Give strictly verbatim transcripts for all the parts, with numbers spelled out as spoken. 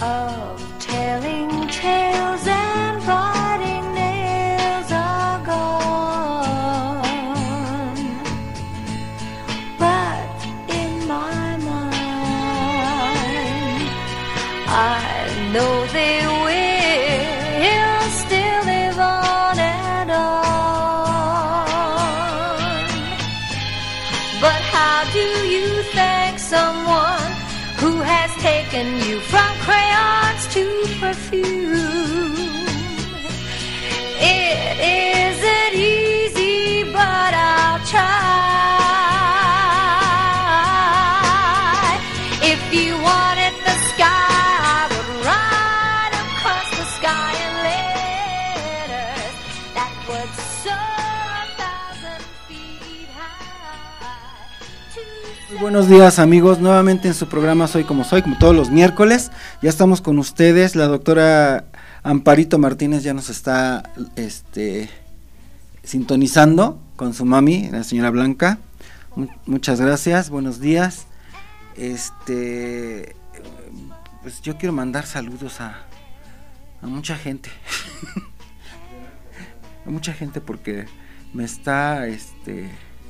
of telling tales and writing nails are gone, but in my mind I know they will still live on and on. But how do you thank someone who has taken you from crayons to perfume? It isn't easy, but I'll try. If you wanted the sky, I would ride across the sky in letters that would soar a thousand feet high. Muy buenos días, amigos, nuevamente en su programa Soy Como Soy, como todos los miércoles. Ya estamos con ustedes. La doctora Amparito Martínez ya nos está este, sintonizando con su mami, la señora Blanca. Muchas gracias, buenos días. Este, pues yo quiero mandar saludos a, a mucha gente. A mucha gente porque me está, este...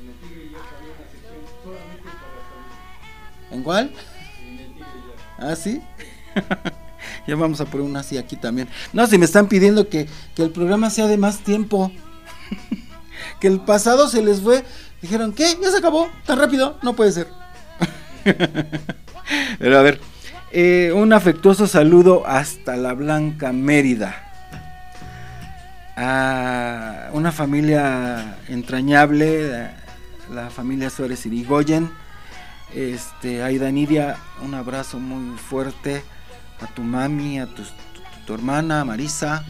¿En cuál? ¿Ah, sí? Ya vamos a poner una así aquí también. No, si me están pidiendo que, que el programa sea de más tiempo. Que el pasado se les fue. Dijeron, ¿qué? ¿Ya se acabó? ¿Tan rápido? No puede ser. Pero a ver, eh, un afectuoso saludo hasta la Blanca, Mérida. A una familia entrañable, la, la familia Suárez Irigoyen. Este, Aida Nidia, un abrazo muy fuerte a tu mami, a tu, tu, tu hermana Marisa.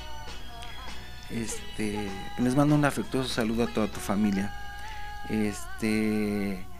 Este, les mando un afectuoso saludo a toda tu familia. Este,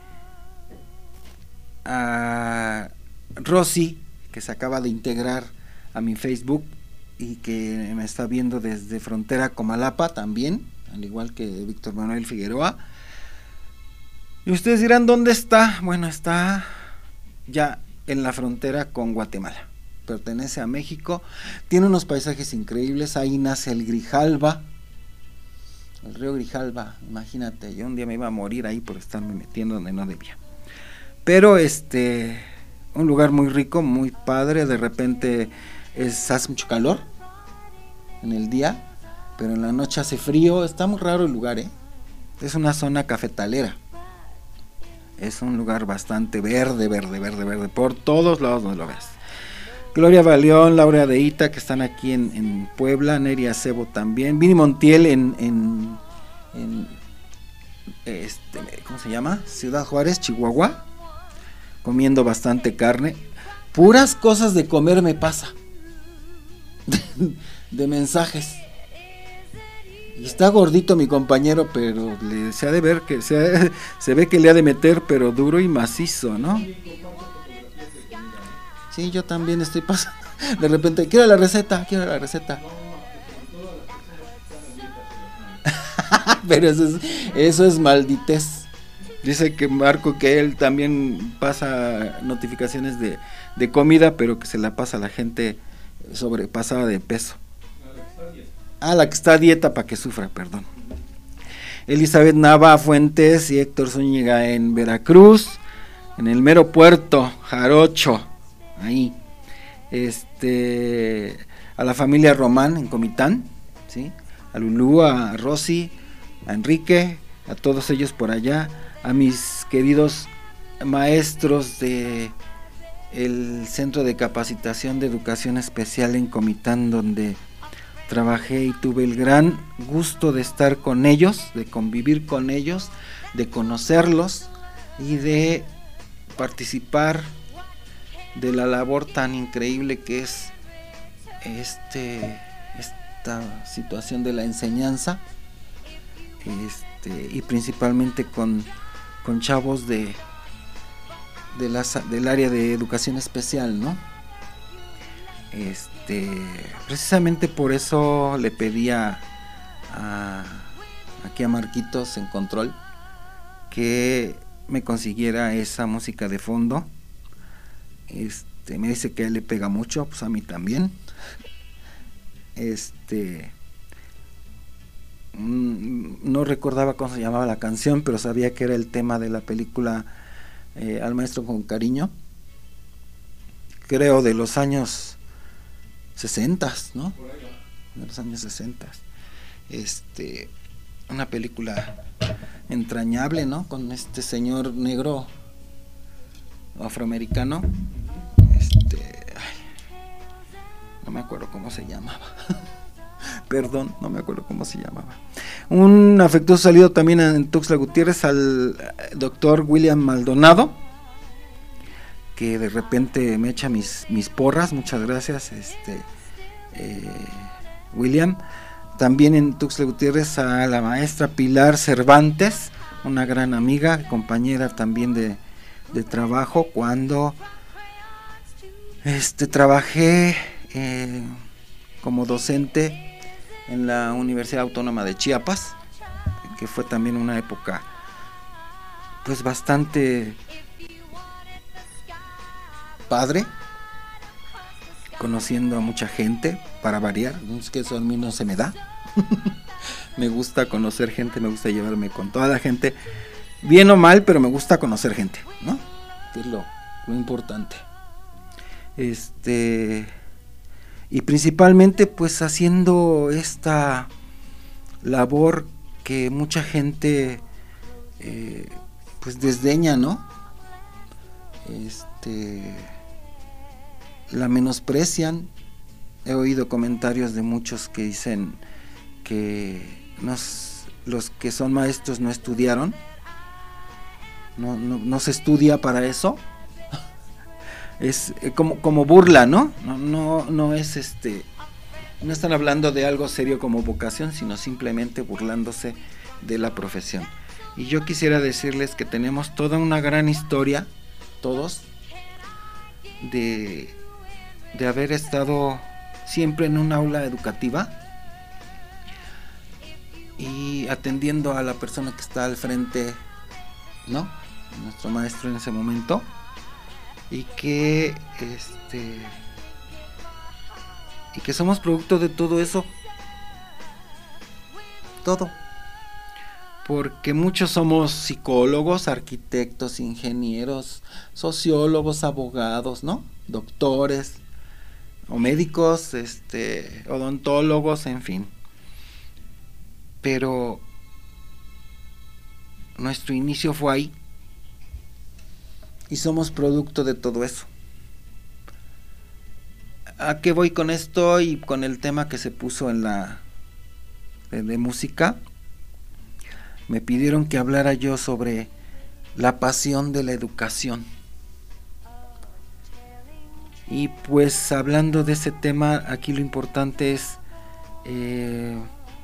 a Rosy, que se acaba de integrar a mi Facebook y que me está viendo desde Frontera Comalapa también, al igual que Víctor Manuel Figueroa. Y ustedes dirán, ¿dónde está? Bueno, está ya en la frontera con Guatemala. Pertenece a México. Tiene unos paisajes increíbles. Ahí nace el Grijalva. El río Grijalva. Imagínate, yo un día me iba a morir ahí por estarme metiendo donde no debía. Pero este, un lugar muy rico, muy padre. De repente es, hace mucho calor en el día, pero en la noche hace frío. Está muy raro el lugar, ¿eh? Es una zona cafetalera. Es un lugar bastante verde, verde, verde, verde, por todos lados donde lo ves. Gloria Baleón, Laura Deita, que están aquí en, en Puebla, Neria Cebo también, Vini Montiel en, en, en este, ¿cómo se llama? Ciudad Juárez, Chihuahua, comiendo bastante carne. Puras cosas de comer me pasa, de, de mensajes. Y está gordito mi compañero, pero le, se ha de ver que se, se ve que le ha de meter, pero duro y macizo, ¿no? Sí, yo también estoy pasando. De repente, quiero la receta, quiero la receta. Pero eso es, eso es malditez. Dice que Marco que él también pasa notificaciones de, de comida, pero que se la pasa a la gente sobrepasada de peso. Ah, la que está a dieta para que sufra, perdón. Elizabeth Nava Fuentes y Héctor Zúñiga en Veracruz, en el mero puerto, Jarocho, ahí. Este, a la familia Román en Comitán, ¿sí? A Lulú, a Rosy, a Enrique, a todos ellos por allá, a mis queridos maestros de el Centro de Capacitación de Educación Especial en Comitán, donde trabajé y tuve el gran gusto de estar con ellos, de convivir con ellos, de conocerlos y de participar de la labor tan increíble que es este esta situación de la enseñanza, este, y principalmente con, con chavos de, de las, del área de educación especial, ¿no? Este, precisamente por eso le pedía a, aquí a Marquitos en control que me consiguiera esa música de fondo, este, este, me dice que a él le pega mucho, pues a mí también. Este, no recordaba cómo se llamaba la canción, pero sabía que era el tema de la película eh, Al Maestro con Cariño, creo de los años sesenta, ¿no? De los años sesenta. Este, una película entrañable, ¿no? Con este señor negro afroamericano, este, ay, no me acuerdo cómo se llamaba. Perdón, no me acuerdo cómo se llamaba. Un afectuoso saludo también en Tuxtla Gutiérrez al doctor William Maldonado, que de repente me echa mis, mis porras. Muchas gracias, este eh, William. También en Tuxtla Gutiérrez a la maestra Pilar Cervantes, una gran amiga, compañera también de, de trabajo, cuando este trabajé eh, como docente en la Universidad Autónoma de Chiapas, que fue también una época pues bastante padre, conociendo a mucha gente, para variar. Es que eso a mí no se me da. Me gusta conocer gente, me gusta llevarme con toda la gente, bien o mal, pero me gusta conocer gente, ¿no? Que es lo, lo importante. Este, y principalmente pues haciendo esta labor que mucha gente eh, pues desdeña, ¿no? Este, la menosprecian. He oído comentarios de muchos que dicen que nos, los que son maestros no estudiaron, no, no, no se estudia para eso. Es como, como burla, ¿no? No, no, no es este, no están hablando de algo serio como vocación, sino simplemente burlándose de la profesión. Y yo quisiera decirles que tenemos toda una gran historia, todos, de, de haber estado siempre en un aula educativa y atendiendo a la persona que está al frente, ¿no? Nuestro maestro en ese momento. Y que este y que somos producto de todo eso, todo, porque muchos somos psicólogos, arquitectos, ingenieros, sociólogos, abogados, ¿no? Doctores o médicos, este, odontólogos, en fin. Pero nuestro inicio fue ahí. Y somos producto de todo eso. ¿A qué voy con esto y con el tema que se puso en la de, de música? Me pidieron que hablara yo sobre la pasión de la educación. Y pues hablando de ese tema, aquí lo importante es eh,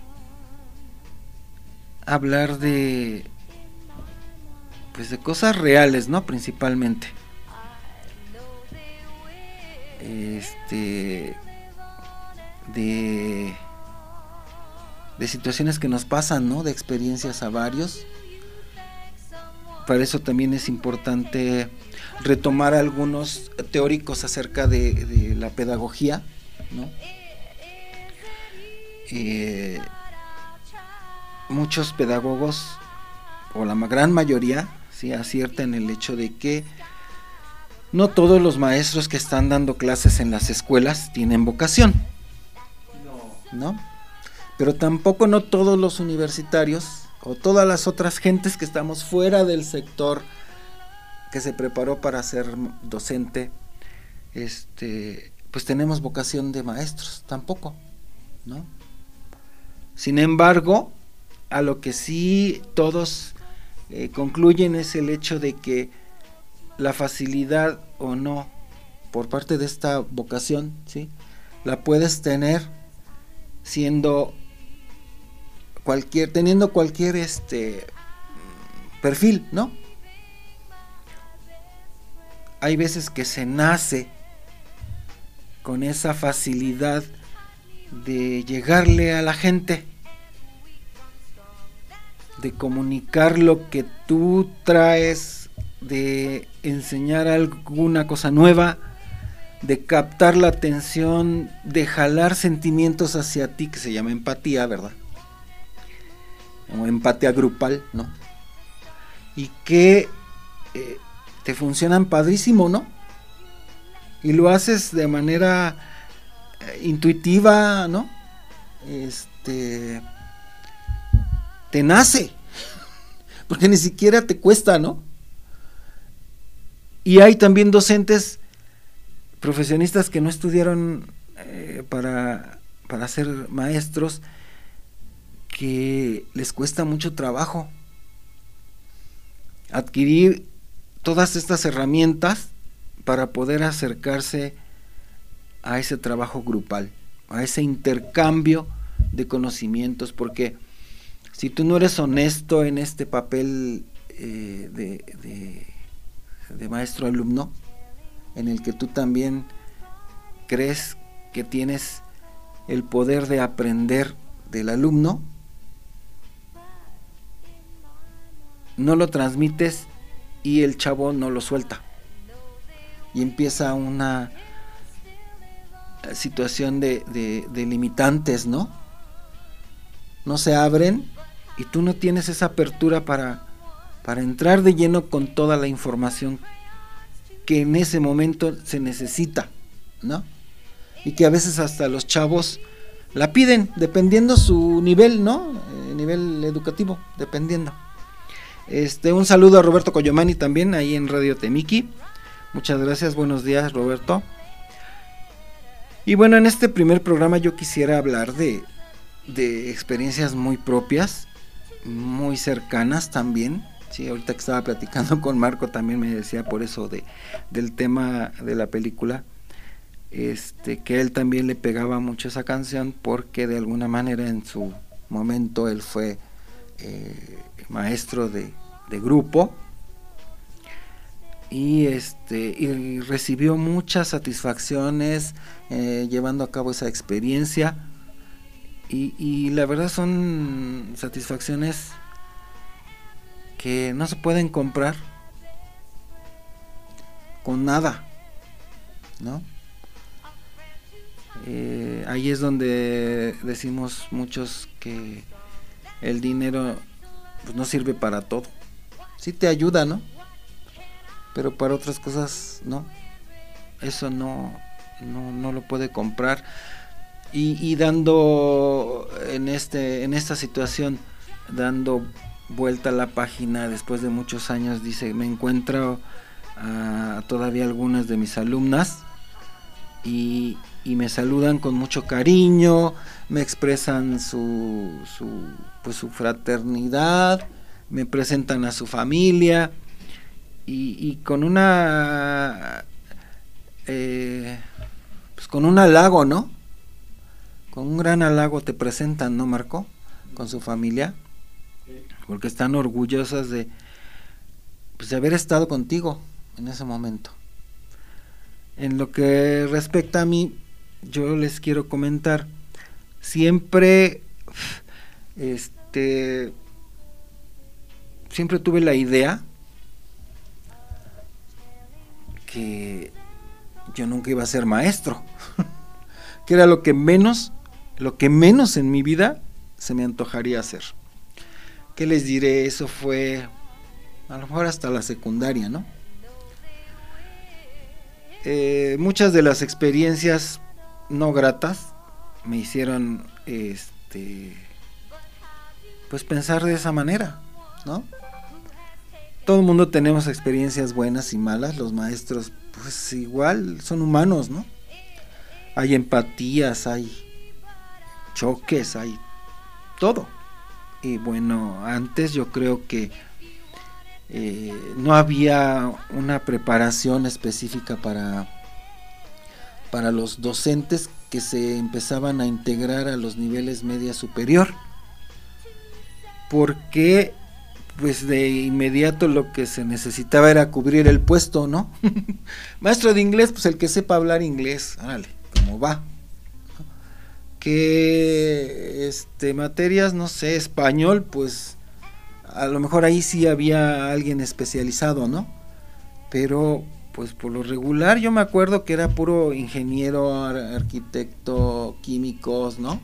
hablar de pues de cosas reales, ¿no? Principalmente. Este de de situaciones que nos pasan, ¿no? De experiencias a varios. Para eso también es importante retomar algunos teóricos acerca de, de la pedagogía, ¿no? Eh, muchos pedagogos, o la gran mayoría, sí, acierta en el hecho de que no todos los maestros que están dando clases en las escuelas tienen vocación, ¿no? Pero tampoco no todos los universitarios o todas las otras gentes que estamos fuera del sector que se preparó para ser docente, este, pues tenemos vocación de maestros, tampoco, ¿no? Sin embargo, a lo que sí todos eh, concluyen es el hecho de que la facilidad o no por parte de esta vocación, ¿sí? La puedes tener siendo cualquier, teniendo cualquier este perfil, ¿no? Hay veces que se nace con esa facilidad de llegarle a la gente, de comunicar lo que tú traes, de enseñar alguna cosa nueva, de captar la atención, de jalar sentimientos hacia ti, que se llama empatía, ¿verdad? O empatía grupal, ¿no? Y que eh, te funcionan padrísimo, ¿no? Y lo haces de manera eh, intuitiva, ¿no? Este, te nace, porque ni siquiera te cuesta, ¿no? Y hay también docentes profesionistas que no estudiaron eh, para, para ser maestros, que les cuesta mucho trabajo adquirir todas estas herramientas para poder acercarse a ese trabajo grupal, a ese intercambio de conocimientos, porque si tú no eres honesto en este papel eh, de, de, de maestro-alumno, en el que tú también crees que tienes el poder de aprender del alumno, no lo transmites y el chavo no lo suelta. Y empieza una situación de, de, de limitantes, ¿no? No se abren y tú no tienes esa apertura para, para entrar de lleno con toda la información que en ese momento se necesita, ¿no? Y que a veces hasta los chavos la piden, dependiendo su nivel, ¿no? Eh, nivel educativo, dependiendo. Este, un saludo a Roberto Coyomani también, ahí en Radio Temiki. Muchas gracias, buenos días, Roberto. Y bueno, en este primer programa yo quisiera hablar de, de experiencias muy propias, muy cercanas también. Sí, ahorita que estaba platicando con Marco también me decía por eso de, del tema de la película, este, que él también le pegaba mucho esa canción porque de alguna manera en su momento él fue eh, maestro de, de grupo y este y recibió muchas satisfacciones eh, llevando a cabo esa experiencia y, y la verdad son satisfacciones que no se pueden comprar con nada, ¿no? Eh, ahí es donde decimos muchos que el dinero pues no sirve para todo. Sí te ayuda, ¿no? Pero para otras cosas no. Eso no, no, no lo puede comprar. Y, y dando en este, en esta situación, dando vuelta a la página después de muchos años, dice, me encuentro a todavía algunas de mis alumnas y, y me saludan con mucho cariño, me expresan su, su, pues su fraternidad, me presentan a su familia y, y con una eh, pues con un halago, ¿no? Con un gran halago te presentan, ¿no, Marco? Con su familia, porque están orgullosas de, pues, de haber estado contigo en ese momento. En lo que respecta a mí, yo les quiero comentar, siempre, este, siempre tuve la idea que yo nunca iba a ser maestro, que era lo que menos, lo que menos en mi vida se me antojaría hacer. ¿Qué les diré? Eso fue a lo mejor hasta la secundaria, ¿no? Eh, muchas de las experiencias no gratas me hicieron este pues pensar de esa manera, ¿no? Todo el mundo tenemos experiencias buenas y malas, los maestros pues igual son humanos, ¿no? Hay empatías, hay choques, hay todo. Y bueno, antes yo creo que eh, no había una preparación específica para, para los docentes que se empezaban a integrar a los niveles media superior, porque pues de inmediato lo que se necesitaba era cubrir el puesto, ¿no? Maestro de inglés, pues el que sepa hablar inglés, órale, ¿cómo va? Que este materias, no sé, español, pues a lo mejor ahí sí había alguien especializado, ¿no? Pero pues por lo regular yo me acuerdo que era puro ingeniero, ar arquitecto, químicos, ¿no?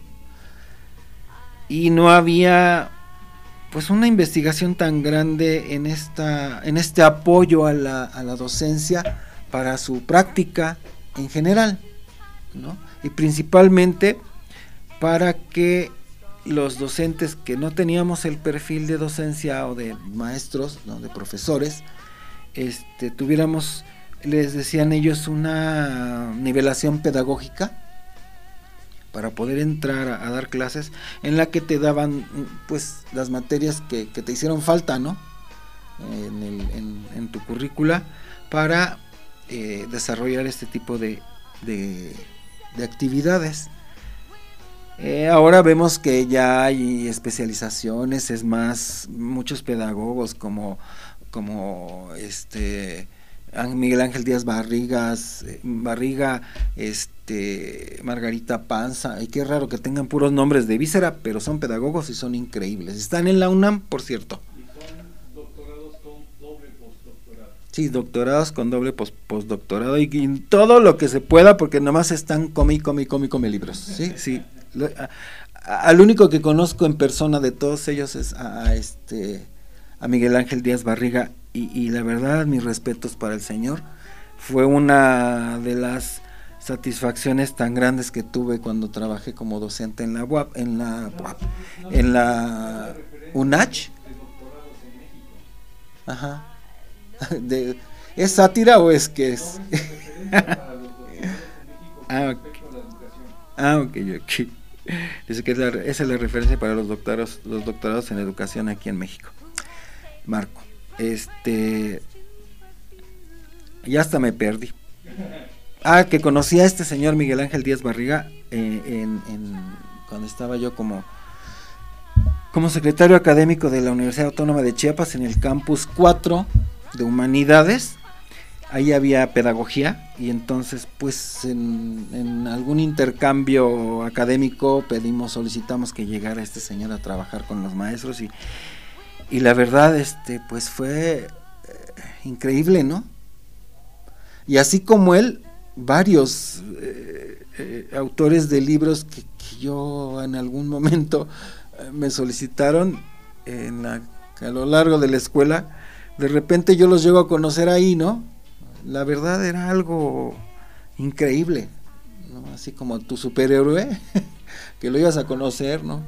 Y no había pues una investigación tan grande en esta en este apoyo a la, a la docencia para su práctica en general, ¿no? Y principalmente para que los docentes que no teníamos el perfil de docencia o de maestros, ¿no? De profesores, este, tuviéramos, les decían ellos, una nivelación pedagógica para poder entrar a, a dar clases en la que te daban pues las materias que, que te hicieron falta, ¿no? En, el, en, en tu currícula para eh, desarrollar este tipo de, de, de actividades. Eh, ahora vemos que ya hay especializaciones, es más, muchos pedagogos como, como este Miguel Ángel Díaz Barrigas, Barriga, este, Margarita Panza, y qué raro que tengan puros nombres de víscera, pero son pedagogos y son increíbles. Están en la UNAM, por cierto. Y son doctorados con doble postdoctorado. Sí, doctorados con doble post postdoctorado y, y todo lo que se pueda, porque nomás están come y come y come y come libros. Sí, sí. Lo, a, a, al único que conozco en persona de todos ellos es a, a este a Miguel Ángel Díaz Barriga. Y, y la verdad, mis respetos para el señor. Fue una de las satisfacciones tan grandes que tuve cuando trabajé como docente en la U A P, en la U A P, en la UNACH. Ajá. De, ¿es sátira o es que es? Ah, ok. Ah, ok, ok. Dice que es la, esa es la referencia para los doctorados, los doctorados en educación aquí en México. Marco. Este, ya hasta me perdí. Ah, que conocí a este señor Miguel Ángel Díaz Barriga eh, en, en, cuando estaba yo como, como secretario académico de la Universidad Autónoma de Chiapas en el campus cuatro de Humanidades. Ahí había pedagogía y entonces pues en, en algún intercambio académico pedimos, solicitamos que llegara este señor a trabajar con los maestros y Y la verdad, este, pues fue eh, increíble, ¿no? Y así como él, varios eh, eh, autores de libros que, que yo en algún momento eh, me solicitaron en la, a lo largo de la escuela, de repente yo los llego a conocer ahí, ¿no? La verdad era algo increíble, ¿no? Así como tu superhéroe, que lo ibas a conocer, ¿no?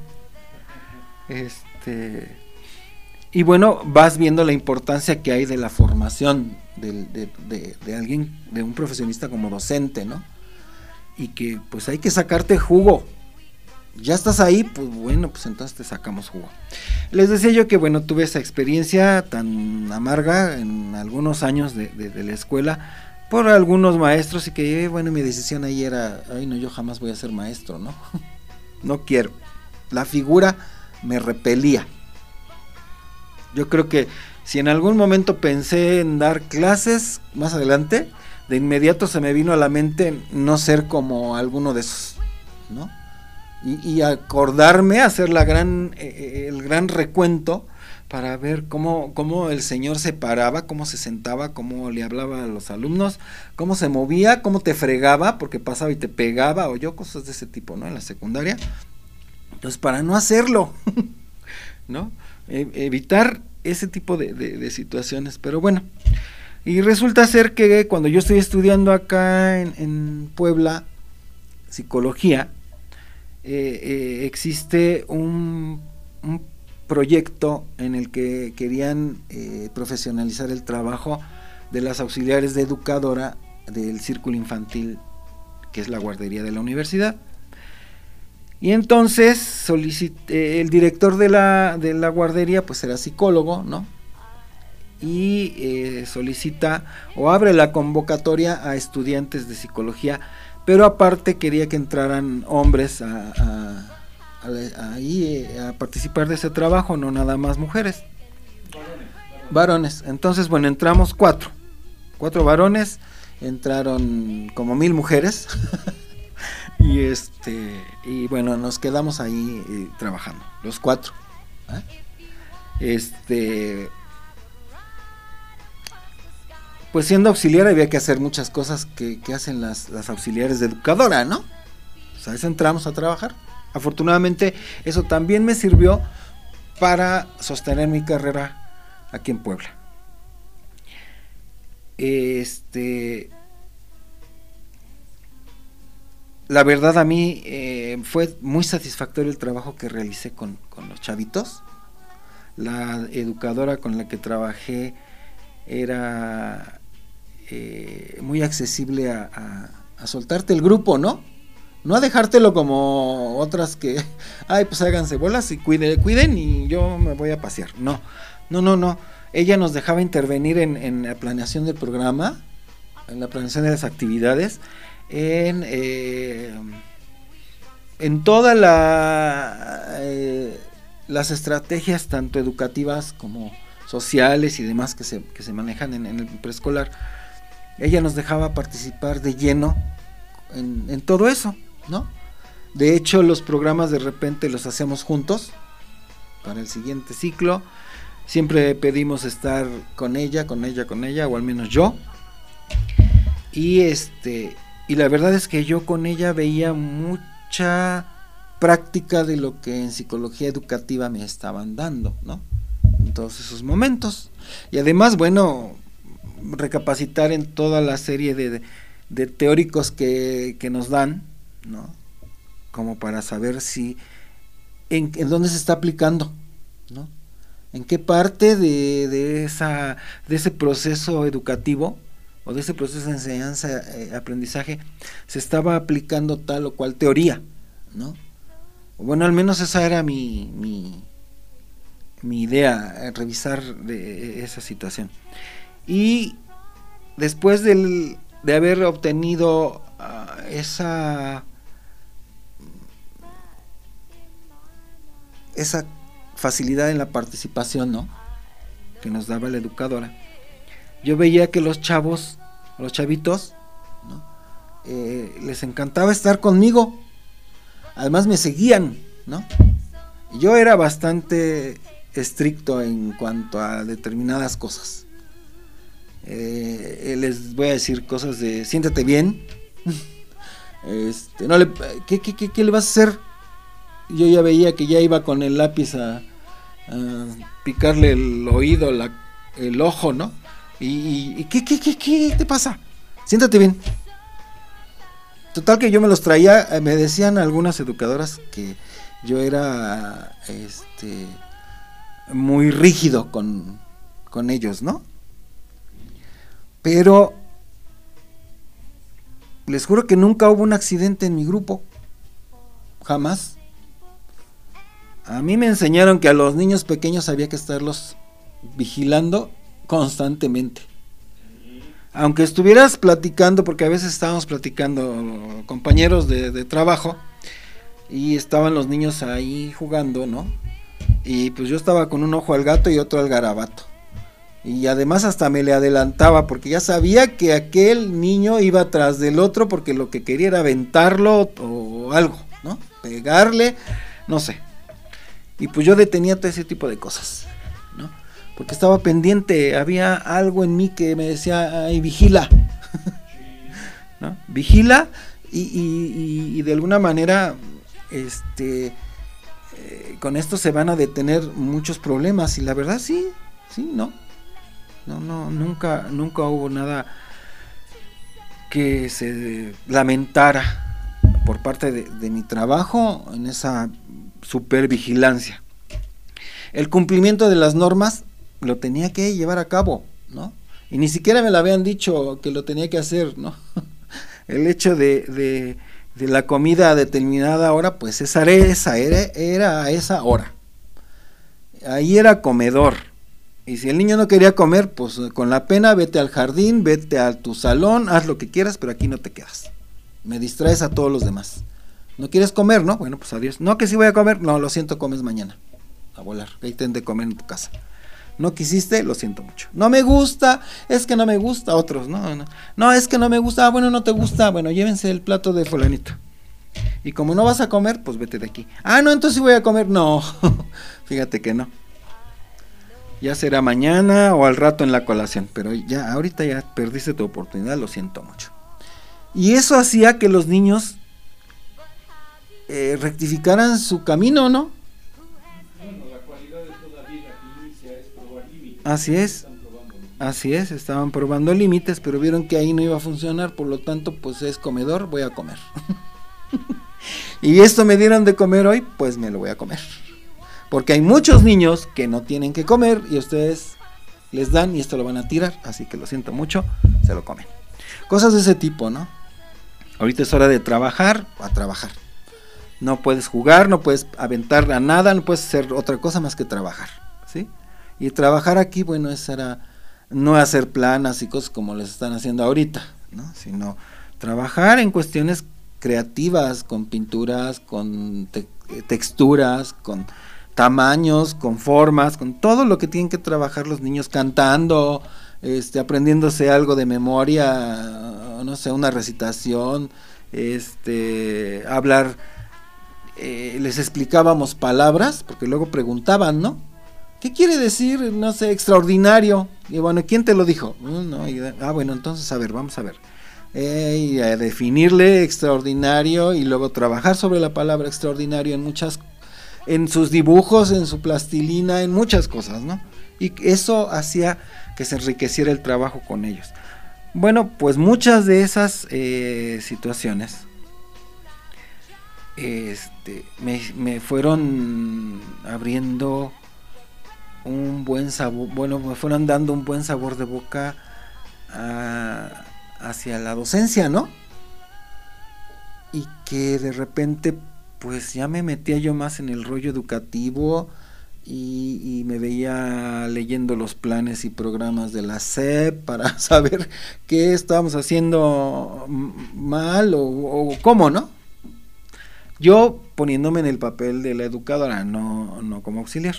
Este... Y bueno, vas viendo la importancia que hay de la formación de, de, de, de alguien, de un profesionista como docente, ¿no? Y que pues hay que sacarte jugo. Ya estás ahí, pues bueno, pues entonces te sacamos jugo. Les decía yo que bueno, tuve esa experiencia tan amarga en algunos años de, de, de la escuela por algunos maestros y que bueno, mi decisión ahí era, ay no, yo jamás voy a ser maestro, ¿no? No quiero. La figura me repelía. Yo creo que si en algún momento pensé en dar clases más adelante, de inmediato se me vino a la mente no ser como alguno de esos, ¿no? Y, y acordarme, hacer la gran, eh, el gran recuento para ver cómo, cómo el señor se paraba, cómo se sentaba, cómo le hablaba a los alumnos, cómo se movía, cómo te fregaba, porque pasaba y te pegaba, o yo cosas de ese tipo, ¿no? En la secundaria. Entonces, para no hacerlo, ¿no? E- evitar ese tipo de, de, de situaciones, pero bueno, y resulta ser que cuando yo estoy estudiando acá en, en Puebla psicología, eh, eh, existe un, un proyecto en el que querían eh, profesionalizar el trabajo de las auxiliares de educadora del círculo infantil, que es la guardería de la universidad. Y entonces solicité, el director de la, de la guardería pues era psicólogo, ¿no? Y eh, solicita o abre la convocatoria a estudiantes de psicología, pero aparte quería que entraran hombres a, a, a, a, ahí, a participar de ese trabajo, no nada más mujeres. Varones, varones. Varones. Entonces, bueno, entramos cuatro, cuatro varones, entraron como mil mujeres. Y este y bueno, nos quedamos ahí eh, trabajando, los cuatro. ¿eh? Este pues siendo auxiliar había que hacer muchas cosas que, que hacen las, las auxiliares de educadora, ¿no? Pues a eso entramos a trabajar. Afortunadamente eso también me sirvió para sostener mi carrera aquí en Puebla. Este, la verdad a mí eh, fue muy satisfactorio el trabajo que realicé con, con los chavitos. La educadora con la que trabajé era eh, muy accesible a, a, a soltarte el grupo, ¿no? No a dejártelo como otras que, ay, pues háganse bolas y cuiden, cuiden y yo me voy a pasear. No, no, no, no. Ella nos dejaba intervenir en, en la planeación del programa, en la planeación de las actividades, en, eh, en todas la, eh, las estrategias, tanto educativas como sociales y demás que se, que se manejan en, en el preescolar. Ella nos dejaba participar de lleno en, en todo eso, ¿no? De hecho, los programas de repente los hacemos juntos para el siguiente ciclo. Siempre pedimos estar con ella, con ella, con ella, o al menos yo. Y este, y la verdad es que yo con ella veía mucha práctica de lo que en psicología educativa me estaban dando, ¿no? En todos esos momentos. Y además, bueno, recapacitar en toda la serie de, de, de teóricos que, que nos dan, ¿no? Como para saber si en, en dónde se está aplicando, ¿no? En qué parte de, de esa de ese proceso educativo o de ese proceso de enseñanza eh, aprendizaje se estaba aplicando tal o cual teoría, ¿no? Bueno, al menos esa era mi mi, mi idea, eh, revisar de esa situación. Y después del, de haber obtenido uh, esa esa facilidad en la participación, ¿no?, que nos daba la educadora, yo veía que los chavos, los chavitos, ¿no?, eh, les encantaba estar conmigo. Además me seguían, ¿no? Yo era bastante estricto en cuanto a determinadas cosas. Eh, les voy a decir cosas de siéntate bien. este, no le, ¿qué, qué, qué, ¿Qué le vas a hacer? Yo ya veía que ya iba con el lápiz a, a picarle el oído, la, el ojo, ¿no? Y, y ¿qué, qué, qué, qué te pasa? Siéntate bien. Total que yo me los traía, me decían algunas educadoras que yo era este muy rígido con, con ellos, ¿no? Pero les juro que nunca hubo un accidente en mi grupo. Jamás. A mí me enseñaron que a los niños pequeños había que estarlos vigilando constantemente. Aunque estuvieras platicando, porque a veces estábamos platicando compañeros de, de trabajo y estaban los niños ahí jugando, ¿no? Y pues yo estaba con un ojo al gato y otro al garabato. Y además hasta me le adelantaba porque ya sabía que aquel niño iba atrás del otro porque lo que quería era aventarlo o algo, ¿no? Pegarle, no sé. Y pues yo detenía todo ese tipo de cosas, ¿no? Porque estaba pendiente, había algo en mí que me decía, ay, vigila, ¿no? Vigila y, y, y de alguna manera, este, eh, con esto se van a detener muchos problemas y la verdad sí, sí, no, no, no, nunca, nunca hubo nada que se lamentara por parte de, de mi trabajo en esa supervigilancia. El cumplimiento de las normas lo tenía que llevar a cabo, ¿no? Y ni siquiera me lo habían dicho que lo tenía que hacer, ¿no? El hecho de, de, de la comida a determinada hora, pues esa era, esa era, era a esa hora. Ahí era comedor. Y si el niño no quería comer, pues con la pena vete al jardín, vete a tu salón, haz lo que quieras, pero aquí no te quedas. Me distraes a todos los demás. ¿No quieres comer, no? Bueno, pues adiós. No, que sí voy a comer. No, lo siento, comes mañana. A volar. Ahí ten de comer en tu casa. No quisiste, lo siento mucho. No me gusta, es que no me gusta. Otros, no, no. No, es que no me gusta. Ah, bueno, no te gusta. Bueno, llévense el plato de fulanito. Y como no vas a comer, pues vete de aquí. Ah, no, entonces sí voy a comer. No, fíjate que no. ya será mañana o al rato en la colación, pero ya ahorita ya perdiste tu oportunidad, lo siento mucho. Y eso hacía que los niños eh, rectificaran su camino, ¿no? Bueno, la cualidad de toda vida que inicia es probar límites. Así es, Están probando límites. así es, estaban probando límites, pero vieron que ahí no iba a funcionar, por lo tanto, pues es comedor, voy a comer. Y esto me dieron de comer hoy, pues me lo voy a comer. Porque hay muchos niños que no tienen que comer y ustedes les dan y esto lo van a tirar, así que lo siento mucho, se lo comen. Cosas de ese tipo, ¿no? Ahorita es hora de trabajar, a trabajar. No puedes jugar, no puedes aventar a nada, no puedes hacer otra cosa más que trabajar, ¿sí? Y trabajar aquí, bueno, es era no hacer planas y cosas como les están haciendo ahorita, ¿no? Sino trabajar en cuestiones creativas, con pinturas, con te texturas, con tamaños, con formas, con todo lo que tienen que trabajar los niños, cantando, este, aprendiéndose algo de memoria, no sé, una recitación, este, hablar, eh, les explicábamos palabras, porque luego preguntaban, ¿no? ¿Qué quiere decir, no sé, extraordinario? Y bueno, ¿quién te lo dijo? Uh, no, y, ah, bueno, entonces, a ver, vamos a ver. Eh, y a definirle extraordinario y luego trabajar sobre la palabra extraordinario en muchas, en sus dibujos, en su plastilina, en muchas cosas, ¿no? Y eso hacía que se enriqueciera el trabajo con ellos. Bueno, pues muchas de esas eh, situaciones este, me, me fueron abriendo un buen sabor, bueno, me fueron dando un buen sabor de boca a, hacia la docencia, ¿no? Y que de repente, pues ya me metía yo más en el rollo educativo y, y me veía leyendo los planes y programas de la S E P para saber qué estábamos haciendo mal o, o cómo, ¿no? Yo poniéndome en el papel de la educadora, no, no como auxiliar.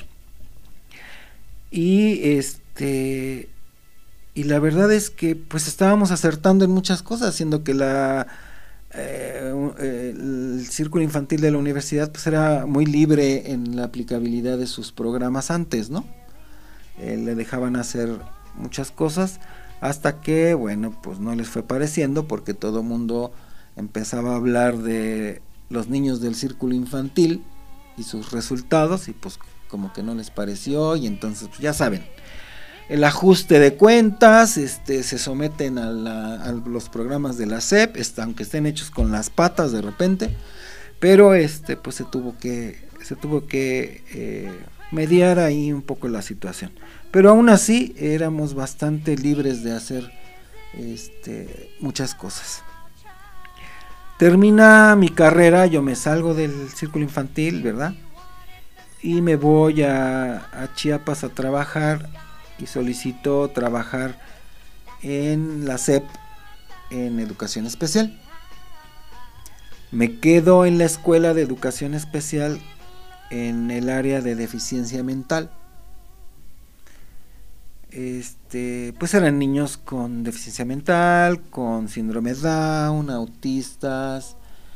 Y este y la verdad es que pues estábamos acertando en muchas cosas, siendo que la eh, el círculo infantil de la universidad pues era muy libre en la aplicabilidad de sus programas antes, ¿no? Eh, le dejaban hacer muchas cosas hasta que, bueno, pues no les fue pareciendo porque todo el mundo empezaba a hablar de los niños del círculo infantil y sus resultados y pues como que no les pareció y entonces pues ya saben, el ajuste de cuentas, este, se someten a, la, a los programas de la S E P, está, aunque estén hechos con las patas de repente, pero este pues se tuvo que se tuvo que eh, mediar ahí un poco la situación, pero aún así éramos bastante libres de hacer este, muchas cosas. Termina mi carrera, yo me salgo del círculo infantil, ¿verdad? Y me voy a, a Chiapas a trabajar y solicito trabajar en la S E P en educación especial. Me quedo en la escuela de educación especial en el área de deficiencia mental. Este, pues eran niños con deficiencia mental, con síndrome Down, autistas,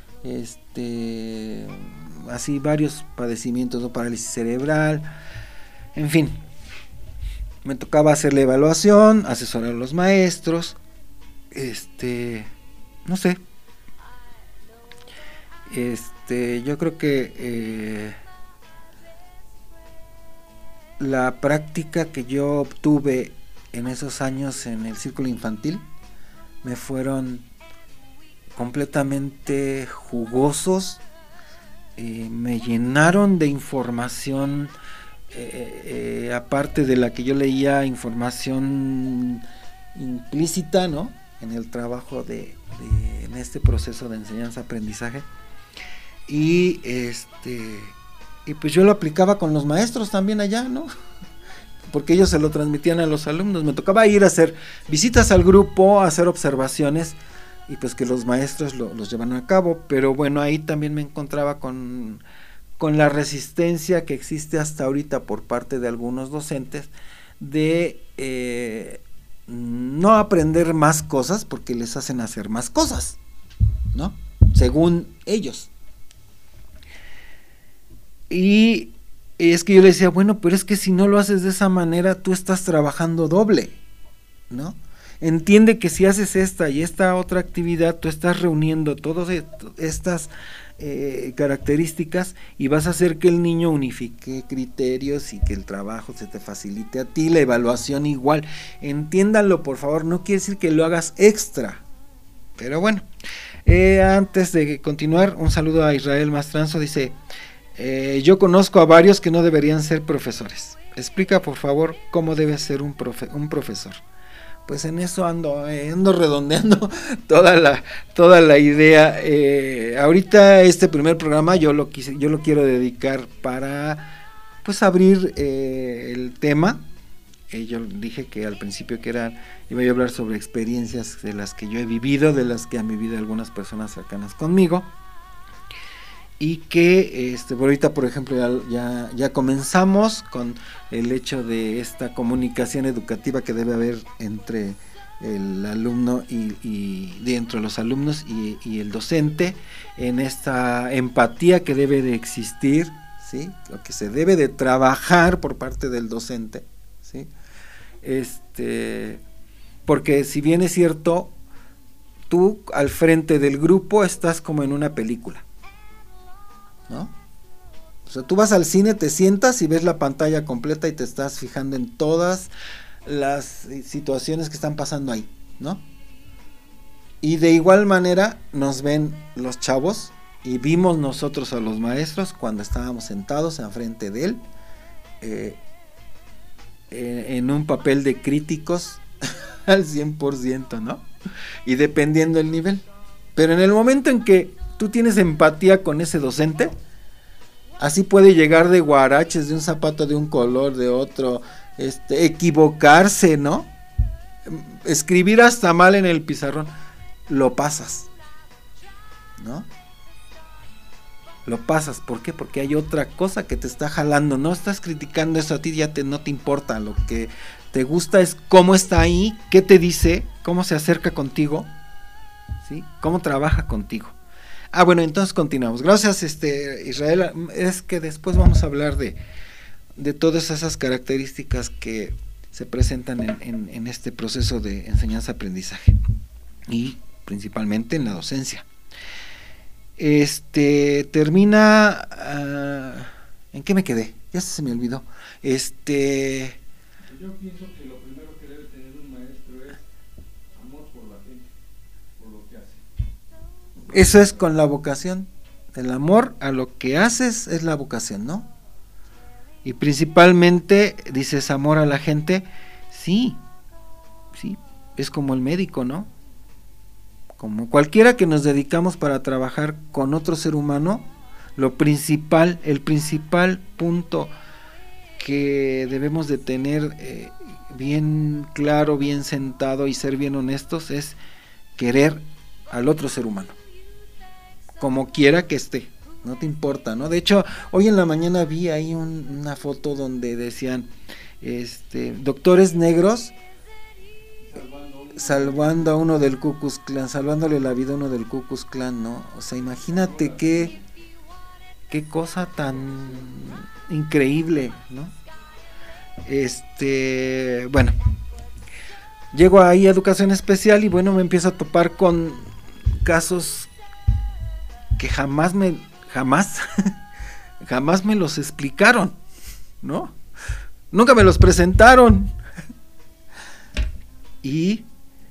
este, así varios padecimientos, ¿no? Parálisis cerebral, en fin. Me tocaba hacer la evaluación, asesorar a los maestros, este, no sé, este, yo creo que eh, la práctica que yo obtuve en esos años en el círculo infantil me fueron completamente jugosos, eh, me llenaron de información. Eh, eh, aparte de la que yo leía, información implícita, ¿no? En el trabajo de, de en este proceso de enseñanza-aprendizaje y este y pues yo lo aplicaba con los maestros también allá, ¿no? Porque ellos se lo transmitían a los alumnos. Me tocaba ir a hacer visitas al grupo, a hacer observaciones y pues que los maestros lo, los llevan a cabo, pero bueno, ahí también me encontraba con con la resistencia que existe hasta ahorita por parte de algunos docentes de eh, no aprender más cosas porque les hacen hacer más cosas, ¿no? Según ellos. Y Y es que yo le decía, bueno, pero es que si no lo haces de esa manera, tú estás trabajando doble, ¿no? Entiende que si haces esta y esta otra actividad, tú estás reuniendo todas estas eh, características y vas a hacer que el niño unifique criterios y que el trabajo se te facilite a ti, la evaluación igual. Entiéndanlo, por favor, no quiere decir que lo hagas extra, pero bueno. Eh, antes de continuar, un saludo a Israel Mastranzo, dice... Eh, yo conozco a varios que no deberían ser profesores. Explica por favor cómo debe ser un, profe un profesor. Pues en eso ando, eh, ando redondeando toda la, toda la idea. Eh, ahorita este primer programa yo lo quise, yo lo quiero dedicar para pues abrir eh, el tema. Eh, yo dije que al principio que era iba a hablar sobre experiencias de las que yo he vivido, de las que han vivido algunas personas cercanas conmigo. Y que este, por ahorita, por ejemplo, ya, ya, ya comenzamos con el hecho de esta comunicación educativa que debe haber entre el alumno y, y dentro de los alumnos y, y el docente, en esta empatía que debe de existir, ¿sí? Lo que se debe de trabajar por parte del docente, ¿sí? Este, porque si bien es cierto, tú al frente del grupo estás como en una película, ¿no? O sea, tú vas al cine, te sientas y ves la pantalla completa y te estás fijando en todas las situaciones que están pasando ahí, ¿no? Y de igual manera nos ven los chavos y vimos nosotros a los maestros cuando estábamos sentados enfrente de él eh, eh, en un papel de críticos al cien por ciento, ¿no? Y dependiendo del nivel. Pero en el momento en que tú tienes empatía con ese docente, así puede llegar de guaraches, de un zapato de un color, de otro, este, equivocarse, ¿no? Escribir hasta mal en el pizarrón, lo pasas, ¿no? Lo pasas, ¿por qué? Porque hay otra cosa que te está jalando, no estás criticando eso, a ti ya te, no te importa, lo que te gusta es cómo está ahí, qué te dice, cómo se acerca contigo, ¿sí? Cómo trabaja contigo. Ah, bueno, entonces continuamos. Gracias, este Israel. Es que después vamos a hablar de, de todas esas características que se presentan en, en, en este proceso de enseñanza-aprendizaje y principalmente en la docencia. Este termina. Uh, ¿En qué me quedé? Ya se me olvidó. Este. Yo pienso que lo primero que debe tener un maestro es amor por la gente, por lo que hace. Eso es con la vocación, el amor a lo que haces es la vocación, ¿no? Y principalmente, dices amor a la gente, sí, sí, es como el médico, ¿no? Como cualquiera que nos dedicamos para trabajar con otro ser humano, lo principal, el principal punto que debemos de tener eh, bien claro, bien sentado y ser bien honestos es querer al otro ser humano. Como quiera que esté, no te importa, ¿no? De hecho, hoy en la mañana vi ahí un, una foto donde decían, este, doctores negros salvando, salvando a uno del Ku Klux Klan, salvándole la vida a uno del Ku Klux Klan, ¿no? O sea, imagínate qué, qué cosa tan increíble, ¿no? Este, bueno, llego ahí a educación especial y bueno, me empiezo a topar con casos que jamás me, jamás, jamás me los explicaron, ¿no? Nunca me los presentaron. Y,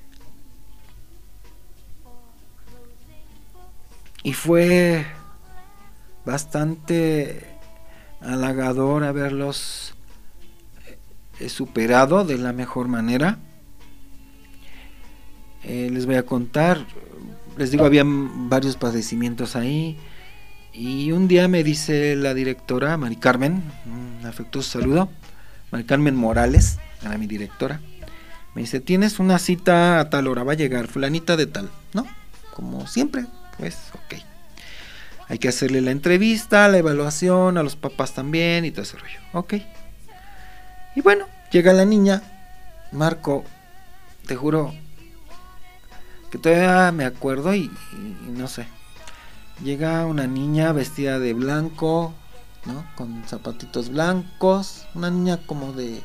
y fue bastante halagador haberlos eh, superado de la mejor manera. Eh, les voy a contar. Les digo, había varios padecimientos ahí y un día me dice la directora, Mari Carmen, un afectuoso saludo, Mari Carmen Morales, era mi directora, me dice, tienes una cita a tal hora, va a llegar fulanita de tal, ¿no? Como siempre, pues, ok. Hay que hacerle la entrevista, la evaluación, a los papás también y todo ese rollo, ok. Y bueno, llega la niña, Marco, te juro que todavía me acuerdo y, y, y no sé, llega una niña vestida de blanco, ¿no? Con zapatitos blancos, una niña como de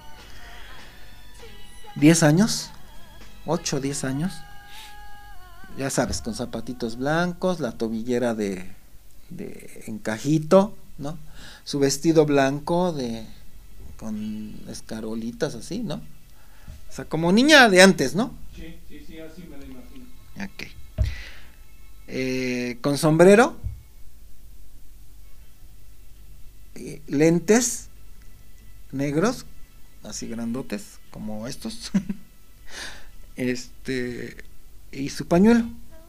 diez años, ocho o diez años, ya sabes, con zapatitos blancos, la tobillera de, de encajito, ¿no? Su vestido blanco de con escarolitas así, ¿no? O sea, como niña de antes, ¿no? Sí, sí, sí, así me lo imagino. Ok. Eh, con sombrero, eh, lentes negros, así grandotes, como estos, este, y su pañuelo.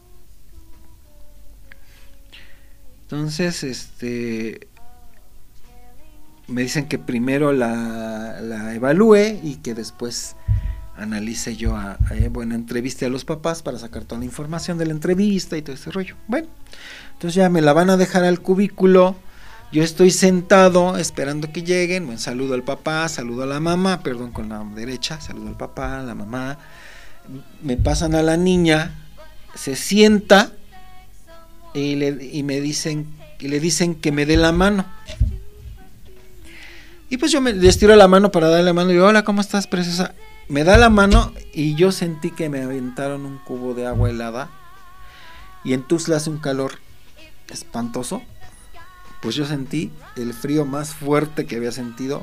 Entonces, este, me dicen que primero la, la evalúe y que después analice yo a, a bueno, entreviste a los papás para sacar toda la información de la entrevista y todo ese rollo. Bueno, entonces ya me la van a dejar al cubículo. Yo estoy sentado esperando que lleguen. Bueno, saludo al papá, saludo a la mamá, perdón, con la derecha, saludo al papá, a la mamá. Me pasan a la niña, se sienta y, le, y me dicen, y le dicen que me dé la mano. Y pues yo me le estiro la mano para darle la mano y digo, hola, ¿cómo estás, preciosa? Me da la mano y yo sentí que me aventaron un cubo de agua helada. Y en Tuxtla hace un calor espantoso. Pues yo sentí el frío más fuerte que había sentido.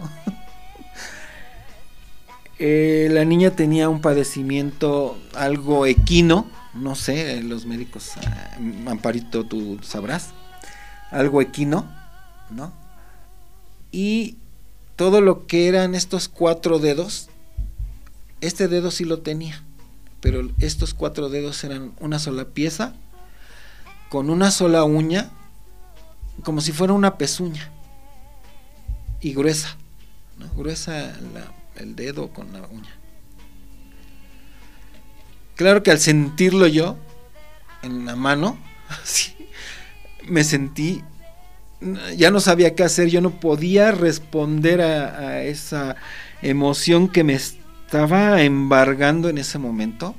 eh, la niña tenía un padecimiento algo equino. No sé, los médicos, uh, Amparito, tú sabrás. Algo equino, ¿no? Y todo lo que eran estos cuatro dedos, este dedo sí lo tenía, pero estos cuatro dedos eran una sola pieza, con una sola uña, como si fuera una pezuña, y gruesa, ¿no? Gruesa la, el dedo con la uña. Claro que al sentirlo yo en la mano, sí, me sentí, ya no sabía qué hacer, yo no podía responder a, a esa emoción que me estaba embargando en ese momento.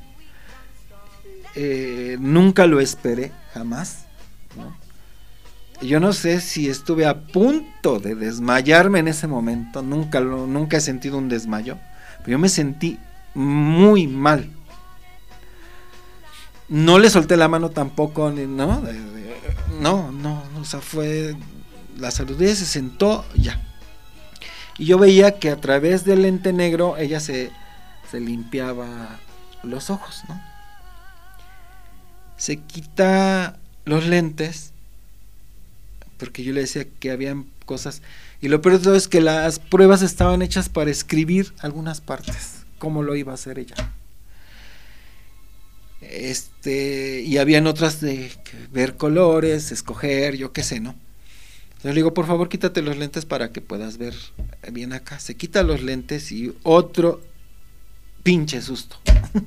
Eh, nunca lo esperé, jamás, ¿no? Yo no sé si estuve a punto de desmayarme en ese momento, nunca, lo, nunca he sentido un desmayo, pero yo me sentí muy mal. No le solté la mano tampoco, ¿no? De, de, no, no, o sea, fue, la saludé, se sentó, ya. Y yo veía que a través del lente negro ella se, se limpiaba los ojos, ¿no? Se quita los lentes, porque yo le decía que habían cosas, y lo peor de todo es que las pruebas estaban hechas para escribir algunas partes, cómo lo iba a hacer ella. Este, y habían otras de ver colores, escoger, yo qué sé, ¿no? Entonces le digo, por favor, quítate los lentes para que puedas ver bien acá. Se quita los lentes y otro pinche susto.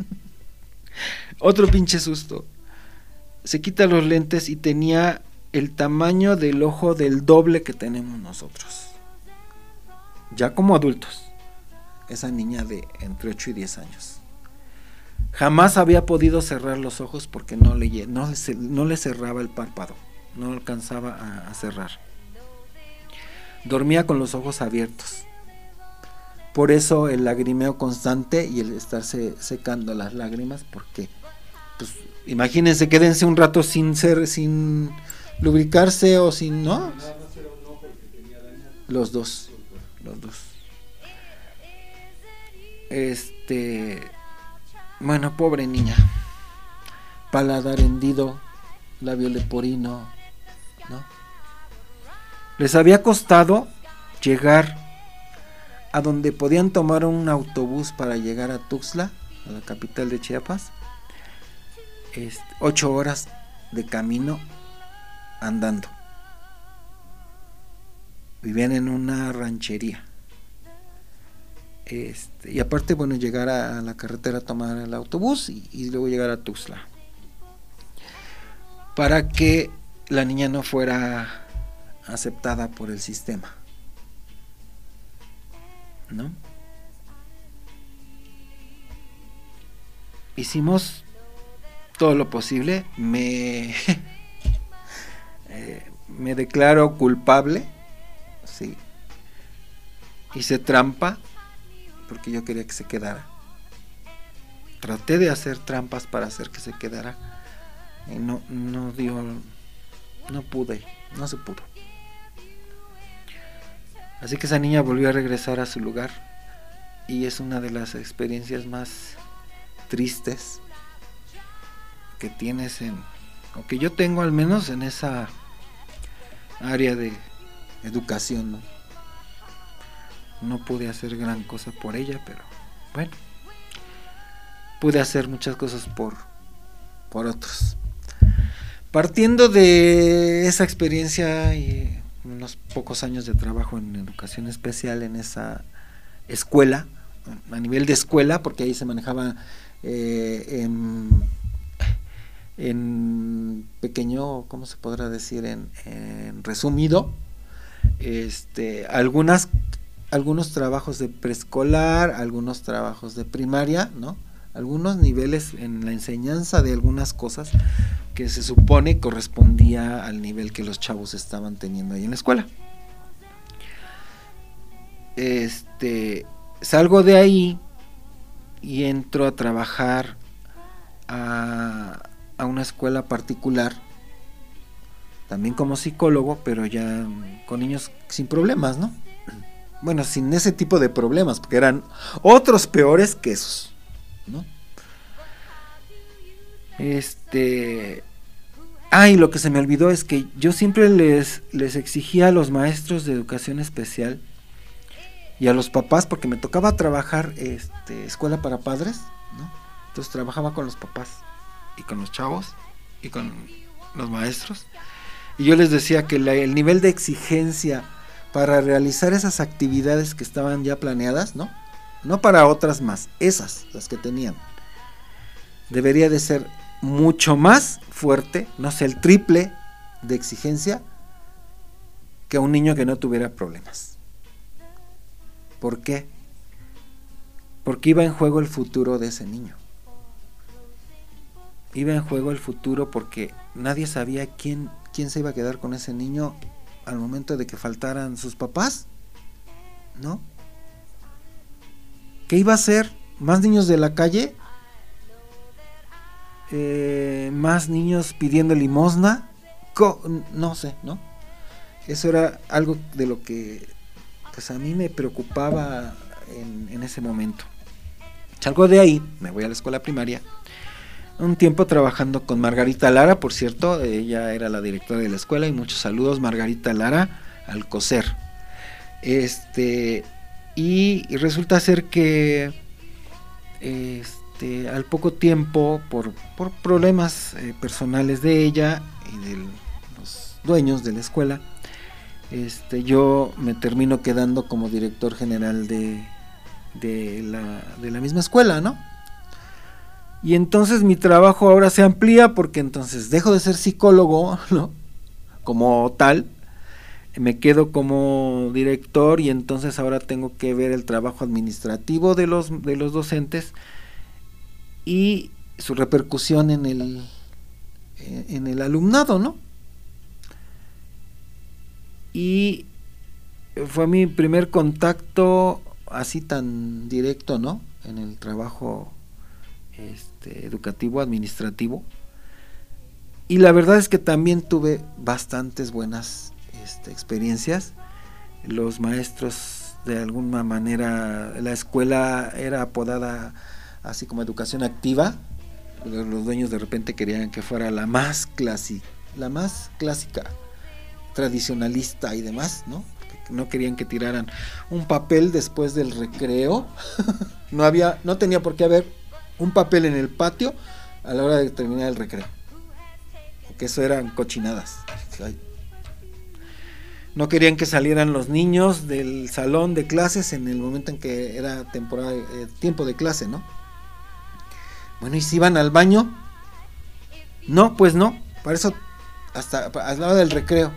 Otro pinche susto. Se quita los lentes y tenía el tamaño del ojo del doble que tenemos nosotros. Ya como adultos. Esa niña de entre ocho y diez años. Jamás había podido cerrar los ojos porque no le, no, no le cerraba el párpado, no alcanzaba a, a cerrar. Dormía con los ojos abiertos. Por eso el lagrimeo constante y el estarse secando las lágrimas, porque, pues, imagínense, quédense un rato sin ser, sin lubricarse o sin, ¿no? Los dos, los dos. Este... Bueno, pobre niña, paladar hendido, labio leporino, ¿no? Les había costado llegar a donde podían tomar un autobús para llegar a Tuxtla, a la capital de Chiapas, este, ocho horas de camino andando. Vivían en una ranchería. Este, y aparte, bueno, llegar a la carretera, tomar el autobús y, y luego llegar a Tuxtla, para que la niña no fuera aceptada por el sistema, ¿no? Hicimos todo lo posible. Me eh, me declaro culpable, sí. Hice trampa porque yo quería que se quedara. Traté de hacer trampas para hacer que se quedara y no, no dio, no pude, no se pudo. Así que esa niña volvió a regresar a su lugar y es una de las experiencias más tristes que tienes en, o que yo tengo al menos en esa área de educación, ¿no? No pude hacer gran cosa por ella, pero bueno, pude hacer muchas cosas por, por otros. Partiendo de esa experiencia y unos pocos años de trabajo en educación especial en esa escuela, a nivel de escuela, porque ahí se manejaba eh, en, en pequeño, ¿cómo se podrá decir? En, en resumido, este, algunas algunos trabajos de preescolar, algunos trabajos de primaria, ¿no? Algunos niveles en la enseñanza de algunas cosas que se supone correspondía al nivel que los chavos estaban teniendo ahí en la escuela. Este, salgo de ahí y entro a trabajar a, a una escuela particular, también como psicólogo, pero ya con niños sin problemas, ¿no? Bueno, sin ese tipo de problemas, porque eran otros peores que esos, ¿no? Este... Ah, y lo que se me olvidó es que yo siempre les, les exigía a los maestros de educación especial y a los papás, porque me tocaba trabajar este, escuela para padres, ¿no? Entonces trabajaba con los papás y con los chavos y con los maestros, y yo les decía que la, el nivel de exigencia para realizar esas actividades que estaban ya planeadas, ¿no? No para otras más, esas, las que tenían, debería de ser mucho más fuerte, no sé, el triple de exigencia que un niño que no tuviera problemas. ¿Por qué? Porque iba en juego el futuro de ese niño. Iba en juego el futuro porque nadie sabía quién, quién se iba a quedar con ese niño al momento de que faltaran sus papás, ¿no? ¿Qué iba a hacer? ¿Más niños de la calle? Eh, ¿Más niños pidiendo limosna? Co- no sé, ¿no? Eso era algo de lo que pues a mí me preocupaba en, en ese momento. Salgo de ahí, me voy a la escuela primaria, un tiempo trabajando con Margarita Lara, por cierto, ella era la directora de la escuela, y muchos saludos, Margarita Lara Alcocer. Este, y, y resulta ser que este, al poco tiempo, por, por problemas eh, personales de ella y de los dueños de la escuela, este, yo me termino quedando como director general de, de, la, de la misma escuela, ¿no? Y entonces mi trabajo ahora se amplía porque entonces dejo de ser psicólogo, ¿no? Como tal, me quedo como director y entonces ahora tengo que ver el trabajo administrativo de los, de los docentes y su repercusión en el, en el alumnado, ¿no? Y fue mi primer contacto así tan directo, ¿no? En el trabajo Este, educativo, administrativo, y la verdad es que también tuve bastantes buenas este, experiencias. Los maestros, de alguna manera, la escuela era apodada así como educación activa. Los dueños de repente querían que fuera la más clásica, la más clásica, tradicionalista y demás, ¿no? No querían que tiraran un papel después del recreo. no había, no tenía por qué haber un papel en el patio a la hora de terminar el recreo, porque eso eran cochinadas. No querían que salieran los niños del salón de clases en el momento en que era temporada, eh, tiempo de clase, ¿no? Bueno, ¿y si iban al baño? No, pues no, para eso hasta a la hora del recreo.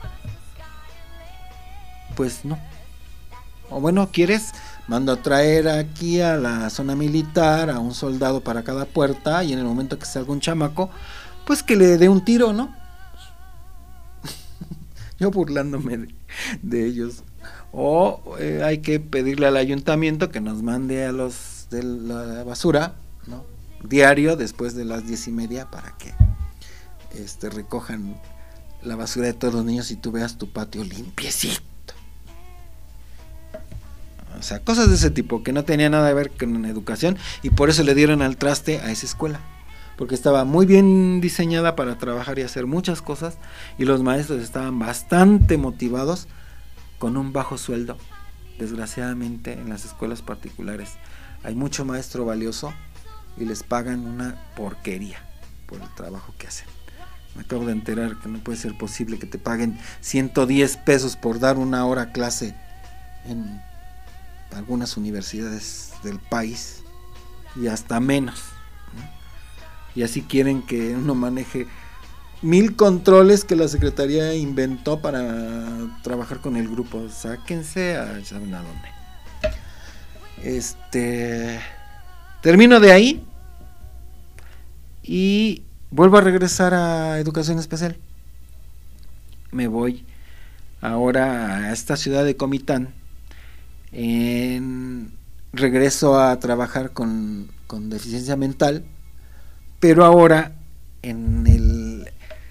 Pues no. O bueno, ¿quieres? Mando a traer aquí a la zona militar a un soldado para cada puerta, y en el momento que salga un chamaco, pues que le dé un tiro, ¿no? Yo burlándome de, de ellos. o eh, hay que pedirle al ayuntamiento que nos mande a los de la basura, ¿no?, diario después de las diez y media para que este recojan la basura de todos los niños y tú veas tu patio limpiecito. O sea, cosas de ese tipo que no tenía nada que ver con educación, y por eso le dieron al traste a esa escuela, porque estaba muy bien diseñada para trabajar y hacer muchas cosas, y los maestros estaban bastante motivados con un bajo sueldo. Desgraciadamente en las escuelas particulares hay mucho maestro valioso y les pagan una porquería por el trabajo que hacen. Me acabo de enterar que no puede ser posible que te paguen ciento diez pesos por dar una hora clase en algunas universidades del país, y hasta menos, ¿no? Y así quieren que uno maneje mil controles que la secretaría inventó para trabajar con el grupo. Sáquense a saben a dónde. Este termino de ahí y vuelvo a regresar a educación especial. Me voy ahora a esta ciudad de Comitán. En, regreso a trabajar con, con deficiencia mental, pero ahora en el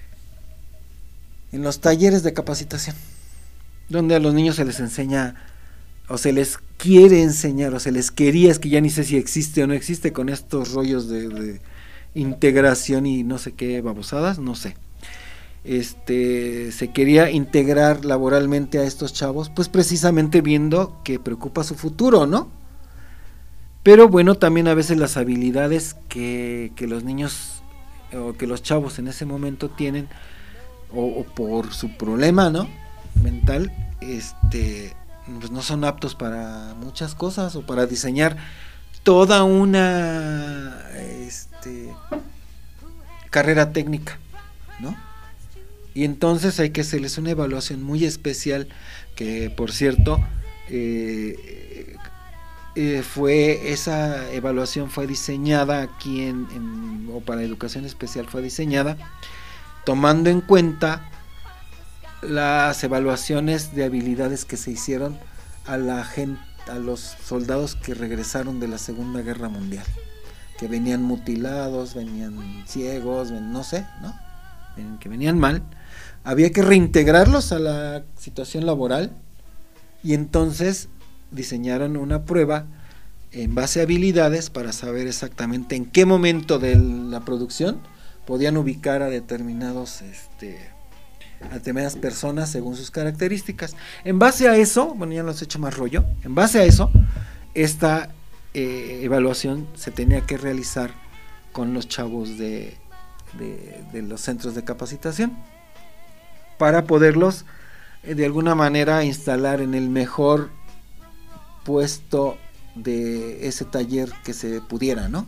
en los talleres de capacitación, donde a los niños se les enseña o se les quiere enseñar o se les quería, es que ya ni sé si existe o no existe con estos rollos de, de integración y no sé qué babosadas, no sé. Este, se quería integrar laboralmente a estos chavos, pues precisamente viendo que preocupa su futuro, ¿no? Pero bueno, también a veces las habilidades que, que los niños o que los chavos en ese momento tienen, o, o por su problema, ¿no?, mental, este, pues no son aptos para muchas cosas, o para diseñar toda una este, carrera técnica, ¿no? Y entonces hay que hacerles una evaluación muy especial, que por cierto, eh, eh, fue esa evaluación fue diseñada aquí en, en o para educación especial fue diseñada tomando en cuenta las evaluaciones de habilidades que se hicieron a la gente, a los soldados que regresaron de la Segunda Guerra Mundial, que venían mutilados, venían ciegos, ven, no sé, ¿no? Que venían mal. Había que reintegrarlos a la situación laboral, y entonces diseñaron una prueba en base a habilidades para saber exactamente en qué momento de la producción podían ubicar a determinados este, a determinadas personas según sus características. En base a eso, bueno, ya los he hecho más rollo, en base a eso, esta eh, evaluación se tenía que realizar con los chavos de, de, de los centros de capacitación, para poderlos eh, de alguna manera instalar en el mejor puesto de ese taller que se pudiera, ¿no?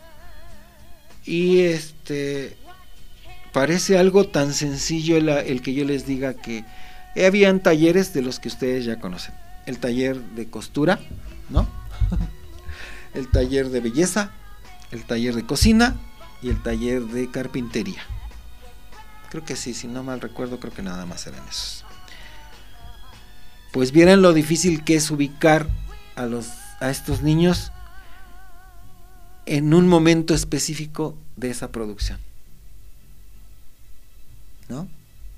Y este parece algo tan sencillo el, el que yo les diga que eh, habían talleres de los que ustedes ya conocen: el taller de costura, ¿no? El taller de belleza, el taller de cocina y el taller de carpintería. Creo que sí, si no mal recuerdo, creo que nada más eran esos. Pues vieran lo difícil que es ubicar a los a estos niños en un momento específico de esa producción, ¿no?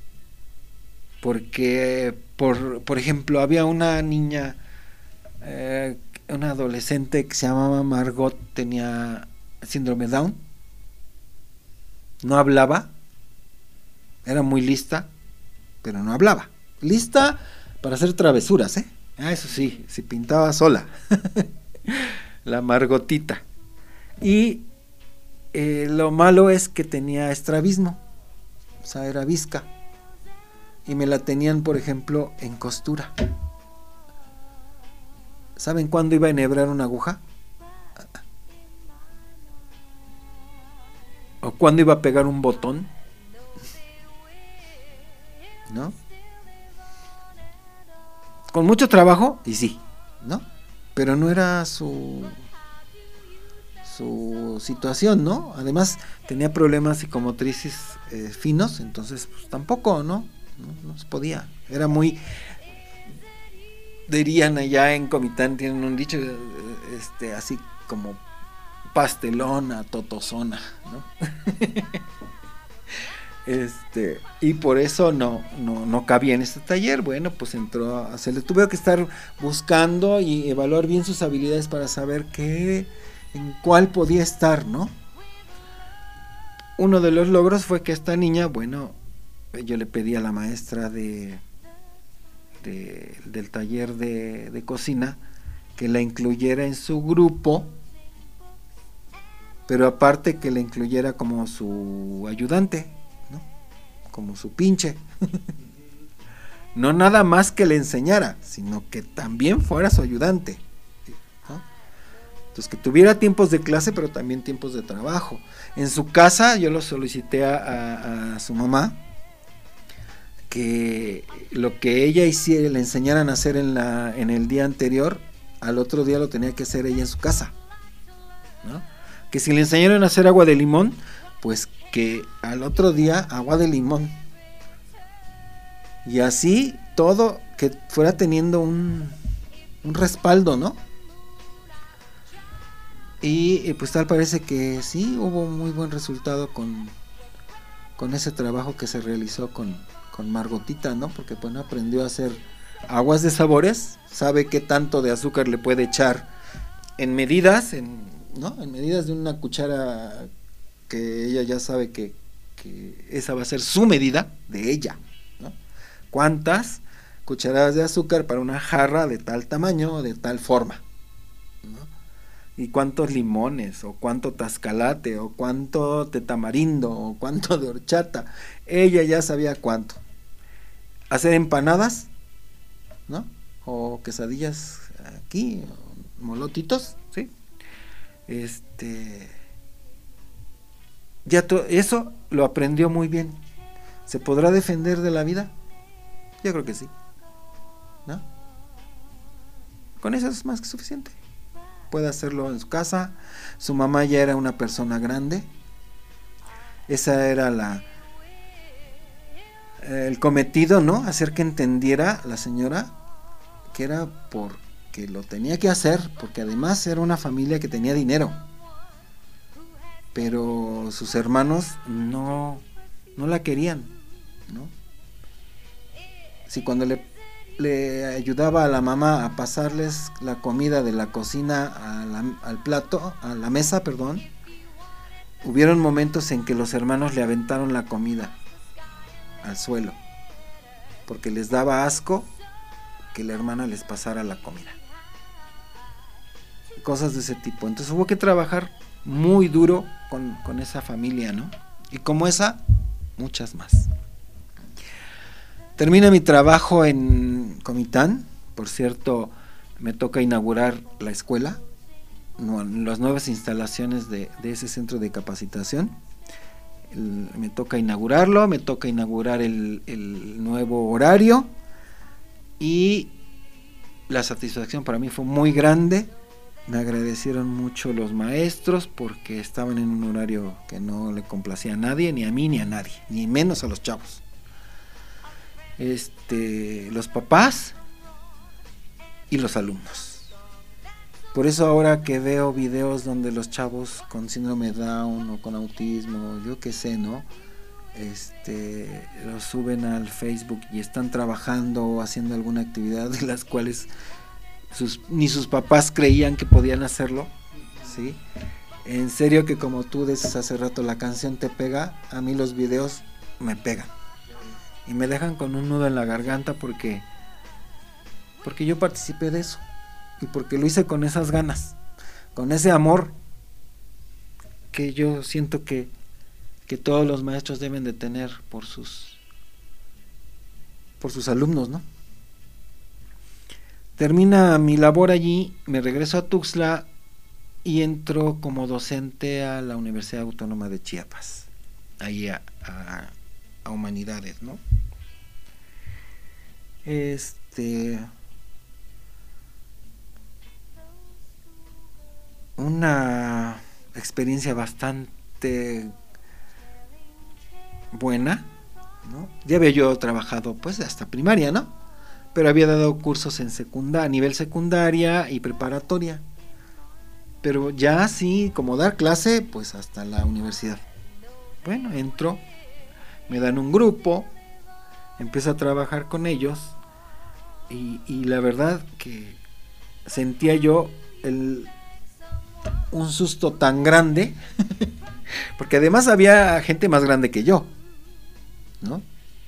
Porque, por, por ejemplo, había una niña, eh, una adolescente que se llamaba Margot, tenía síndrome Down, no hablaba, era muy lista, pero no hablaba. Lista para hacer travesuras, ¿eh? Ah, eso sí, se pintaba sola. La Margotita. Y eh, lo malo es que tenía estrabismo, o sea, era visca. Y me la tenían, por ejemplo, en costura. ¿Saben cuándo iba a enhebrar una aguja? ¿O cuándo iba a pegar un botón? ¿No? Con mucho trabajo, y sí, ¿no? Pero no era su su situación, ¿no? Además tenía problemas psicomotrices eh, finos, entonces pues tampoco, ¿no? ¿no? No se podía. Era muy dirían allá en Comitán, tienen un dicho, este, así como pastelona, totozona, ¿no? Este, y por eso no, no, no cabía en este taller. Bueno, pues entró a, se le tuvo que estar buscando y evaluar bien sus habilidades para saber qué, en cuál podía estar, ¿no? Uno de los logros fue que esta niña, bueno, yo le pedí a la maestra de, de del taller de, de cocina que la incluyera en su grupo, pero aparte que la incluyera como su ayudante, ¿no? Como su pinche. No nada más que le enseñara, sino que también fuera su ayudante, ¿no? Entonces que tuviera tiempos de clase, pero también tiempos de trabajo. En su casa yo lo solicité a, a, a su mamá, que lo que ella hiciera, le enseñaran a hacer en, la, en el día anterior, al otro día lo tenía que hacer ella en su casa, ¿no? Que si le enseñaron a hacer agua de limón, pues que al otro día agua de limón. Y así todo, que fuera teniendo un, un respaldo, ¿no? Y pues tal parece que sí, hubo muy buen resultado con, con ese trabajo que se realizó con, con Margotita, ¿no? Porque bueno, aprendió a hacer aguas de sabores, sabe qué tanto de azúcar le puede echar en medidas, en, ¿no? En medidas de una cuchara que ella ya sabe que, que esa va a ser su medida de ella, ¿no? Cuántas cucharadas de azúcar para una jarra de tal tamaño, de tal forma, ¿no? Y cuántos limones, o cuánto tascalate, o cuánto de tamarindo, o cuánto de horchata, ella ya sabía cuánto. Hacer empanadas, ¿no? O quesadillas aquí, molotitos, ¿sí? Este, ya to, eso lo aprendió muy bien. ¿Se podrá defender de la vida? Yo creo que sí, ¿no? Con eso es más que suficiente. Puede hacerlo en su casa. Su mamá ya era una persona grande. Esa era la el cometido, ¿no? Hacer que entendiera la señora que era porque lo tenía que hacer, porque además era una familia que tenía dinero, pero sus hermanos no, no la querían, ¿no? Si cuando le, le ayudaba a la mamá a pasarles la comida de la cocina a la, al plato, a la mesa, perdón, hubieron momentos en que los hermanos le aventaron la comida al suelo, porque les daba asco que la hermana les pasara la comida. Cosas de ese tipo. Entonces hubo que trabajar muy duro con, con esa familia, ¿no? Y como esa, muchas más. Termina mi trabajo en Comitán. Por cierto, me toca inaugurar la escuela, no, las nuevas instalaciones de, de ese centro de capacitación. El, me toca inaugurarlo, me toca inaugurar el, el nuevo horario, y la satisfacción para mí fue muy grande. Me agradecieron mucho los maestros porque estaban en un horario que no le complacía a nadie, ni a mí ni a nadie, ni menos a los chavos. Este, los papás y los alumnos. Por eso ahora que veo videos donde los chavos con síndrome Down o con autismo, yo qué sé, ¿no? Este, los suben al Facebook y están trabajando o haciendo alguna actividad de las cuales sus, ni sus papás creían que podían hacerlo, ¿sí? En serio que como tú dices hace rato, la canción te pega, a mí los videos me pegan y me dejan con un nudo en la garganta porque porque yo participé de eso. Y porque lo hice con esas ganas, con ese amor que yo siento que, que todos los maestros deben de tener por sus, por sus alumnos, ¿no? Termina mi labor allí, me regreso a Tuxtla y entro como docente a la Universidad Autónoma de Chiapas, ahí a, a, a Humanidades, ¿no? Este... una experiencia bastante buena, ¿no? Ya había yo trabajado pues hasta primaria, ¿no? pero había dado cursos en secundaria, a nivel secundaria y preparatoria. Pero ya sí, como dar clase, pues hasta la universidad. Bueno, entro, me dan un grupo, empiezo a trabajar con ellos y, y la verdad que sentía yo el, un susto tan grande, porque además había gente más grande que yo, ¿no?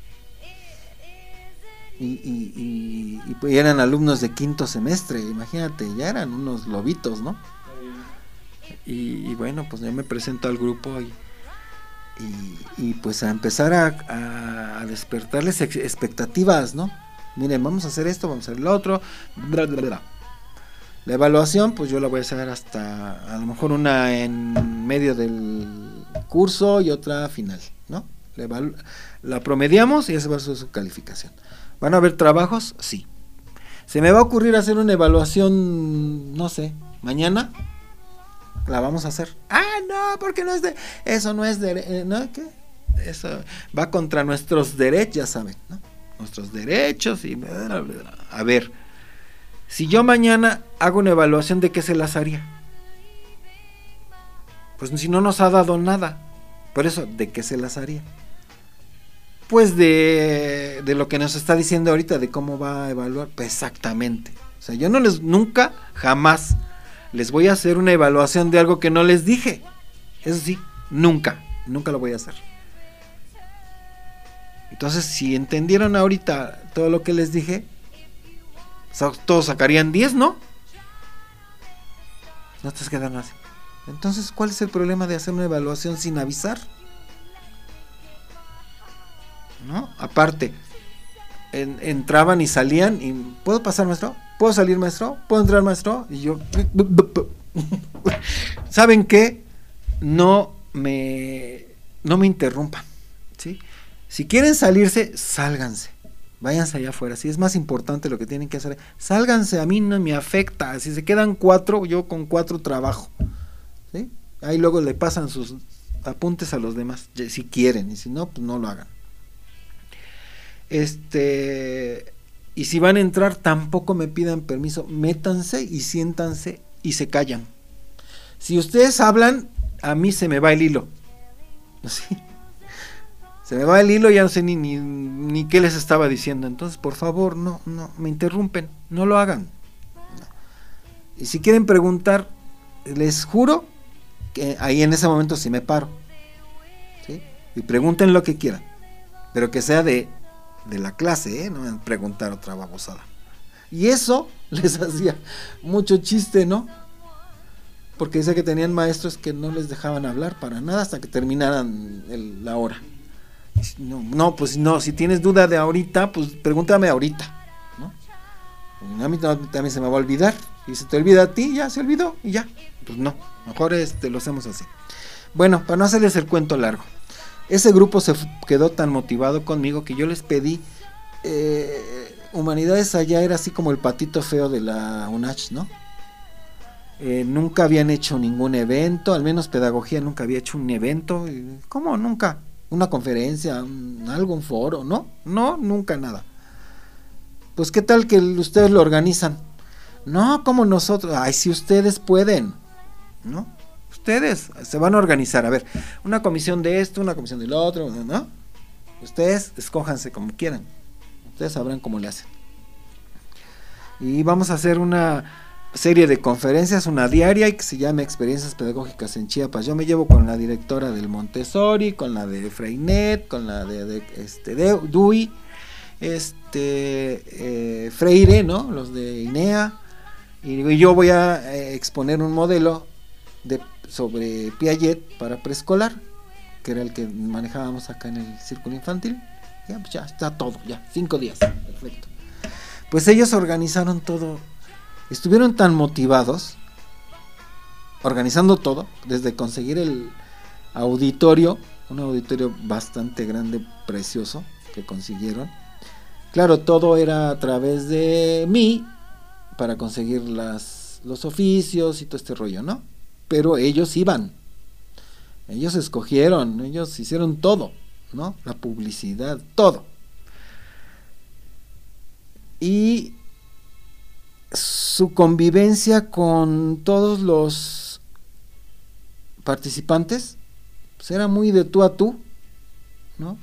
Y, y, y, y pues eran alumnos de quinto semestre, imagínate, ya eran unos lobitos, ¿no? Y, y bueno, pues yo me presento al grupo y, y, y pues a empezar a, a, a despertarles ex- expectativas, ¿no? Miren, vamos a hacer esto, vamos a hacer lo otro, bla, bla, bla. La evaluación, pues yo la voy a hacer hasta, a lo mejor una en medio del curso y otra final, ¿no? La, evalu- la promediamos y esa va a ser su calificación. ¿Van a haber trabajos? Sí. ¿Se me va a ocurrir hacer una evaluación, no sé, mañana? La vamos a hacer. Ah, no, porque no es de... Eso no es de... ¿No? ¿Qué? Eso va contra nuestros derechos, ya saben, ¿no? Nuestros derechos y... Bla, bla, bla. A ver, si yo mañana hago una evaluación, ¿de qué se las haría? Pues si no nos ha dado nada. Por eso, ¿de qué se las haría? Pues de, de lo que nos está diciendo ahorita, de cómo va a evaluar. Pues exactamente. O sea, yo no les, nunca, jamás les voy a hacer una evaluación de algo que no les dije. Eso sí, nunca, nunca lo voy a hacer. Entonces, si entendieron ahorita todo lo que les dije, todos sacarían diez, ¿no? No te quedan así. Entonces, ¿cuál es el problema de hacer una evaluación sin avisar? ¿No? Aparte, en, entraban y salían y ¿puedo pasar, maestro? ¿Puedo salir, maestro? ¿Puedo entrar, maestro? Y yo ¿saben qué? No me no me interrumpan, ¿sí? Si quieren salirse, sálganse. Váyanse allá afuera. Si es más importante lo que tienen que hacer, sálganse, a mí no me afecta. Si se quedan cuatro, yo con cuatro trabajo, ¿sí? Ahí luego le pasan sus apuntes a los demás, si quieren, y si no, pues no lo hagan. Este, y si van a entrar, tampoco me pidan permiso, métanse y siéntanse y se callan. Si ustedes hablan, a mí se me va el hilo, ¿sí? Se me va el hilo, ya no sé ni, ni, ni qué les estaba diciendo. Entonces, por favor, no, no, me interrumpen, no lo hagan. Y si quieren preguntar, les juro que ahí en ese momento sí me paro, ¿sí? Y pregunten lo que quieran, pero que sea de de la clase, ¿eh? No me preguntar otra babosada. Y eso les hacía mucho chiste, ¿no? Porque dice que tenían maestros que no les dejaban hablar para nada hasta que terminaran el, la hora. No, no, pues no, si tienes duda de ahorita, pues pregúntame ahorita, ¿no? A mí también se me va a olvidar. Y si te olvida a ti, ya se olvidó y ya. Pues no, mejor este, lo hacemos así. Bueno, para no hacerles el cuento largo, ese grupo se quedó tan motivado conmigo que yo les pedí, eh, Humanidades allá era así como el patito feo de la UNACH, ¿no? Eh, nunca habían hecho ningún evento, al menos pedagogía nunca había hecho un evento. ¿Cómo nunca? Una conferencia, un, algo, un foro, ¿no? No, nunca nada. Pues qué tal que ustedes lo organizan. No, como nosotros, ay, si ustedes pueden, ¿no? Ustedes se van a organizar, a ver, una comisión de esto, una comisión del otro, ¿no? Ustedes escójanse como quieran, ustedes sabrán cómo le hacen. Y vamos a hacer una serie de conferencias, una diaria, y que se llame Experiencias Pedagógicas en Chiapas. Yo me llevo con la directora del Montessori, con la de Freinet, con la de, de este de D U I, este eh, Freire, ¿no? Los de INEA, y yo voy a eh, exponer un modelo de sobre Piaget para preescolar, que era el que manejábamos acá en el círculo infantil. Ya, pues ya está todo, ya, cinco días, perfecto. Pues ellos organizaron todo, estuvieron tan motivados, organizando todo, desde conseguir el auditorio, un auditorio bastante grande, precioso, que consiguieron. Claro, todo era a través de mí, para conseguir las, los oficios y todo este rollo, ¿no? Pero ellos iban, ellos escogieron, ellos hicieron todo, ¿no? La publicidad, todo. y su convivencia con todos los participantes pues era muy de tú a tú, ¿no?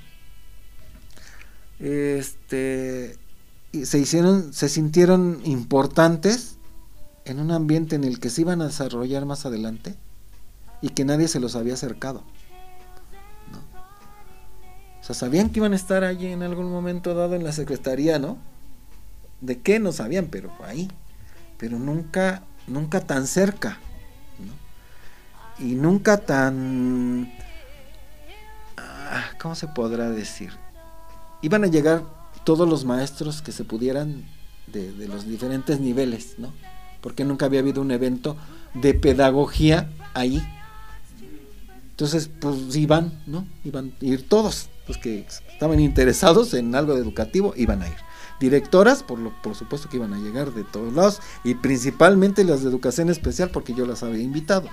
Este, y se hicieron, se sintieron importantes en un ambiente en el que se iban a desarrollar más adelante y que nadie se los había acercado, ¿no? O sea, sabían que iban a estar allí en algún momento dado en la secretaría, ¿no? De qué no sabían, pero ahí, pero nunca, nunca tan cerca, ¿no? Y nunca tan, ah, ¿cómo se podrá decir? Iban a llegar todos los maestros que se pudieran de, de los diferentes niveles, ¿no? Porque nunca había habido un evento de pedagogía ahí. Entonces, pues iban, ¿no? Iban a ir todos los que estaban interesados en algo educativo, iban a ir. Directoras, por lo, por supuesto que iban a llegar de todos lados, y principalmente las de educación especial, porque yo las había invitado.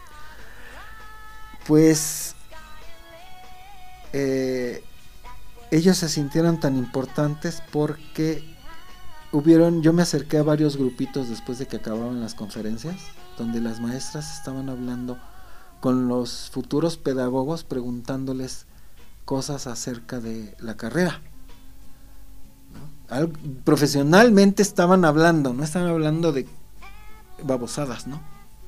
Pues eh, ellos se sintieron tan importantes porque hubieron, yo me acerqué a varios grupitos después de que acababan las conferencias, donde las maestras estaban hablando con los futuros pedagogos, preguntándoles cosas acerca de la carrera, ¿no? Al, profesionalmente estaban hablando, no estaban hablando de babosadas, ¿no?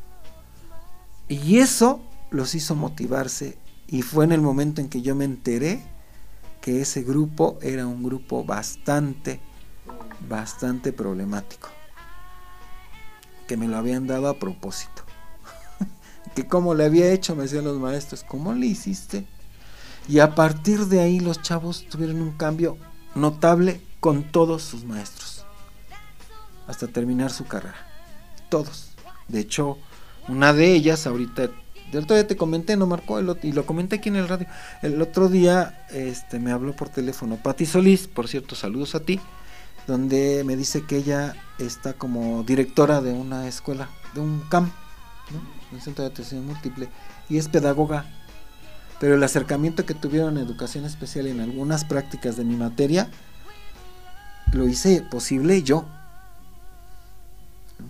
Y eso los hizo motivarse, y fue en el momento en que yo me enteré que ese grupo era un grupo bastante, bastante problemático, que me lo habían dado a propósito. Que cómo le había hecho, me decían los maestros, ¿cómo le hiciste? Y a partir de ahí los chavos tuvieron un cambio notable con todos sus maestros, hasta terminar su carrera, todos. De hecho, una de ellas ahorita, de otro día te comenté, no marcó, el, y lo comenté aquí en el radio, el otro día este, me habló por teléfono Pati Solís, por cierto, saludos a ti, donde me dice que ella está como directora de una escuela, de un C A M, ¿no? Un centro de atención múltiple, y es pedagoga, pero el acercamiento que tuvieron en educación especial en algunas prácticas de mi materia lo hice posible yo, ¿no?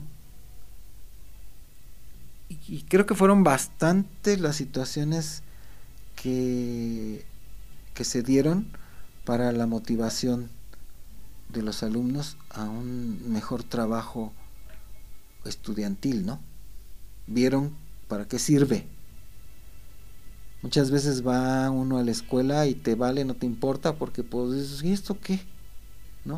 y, y creo que fueron bastantes las situaciones que que se dieron para la motivación de los alumnos a un mejor trabajo estudiantil, ¿no? Vieron para qué sirve. Muchas veces va uno a la escuela y te vale, no te importa, porque pues dices, ¿y esto qué? ¿No?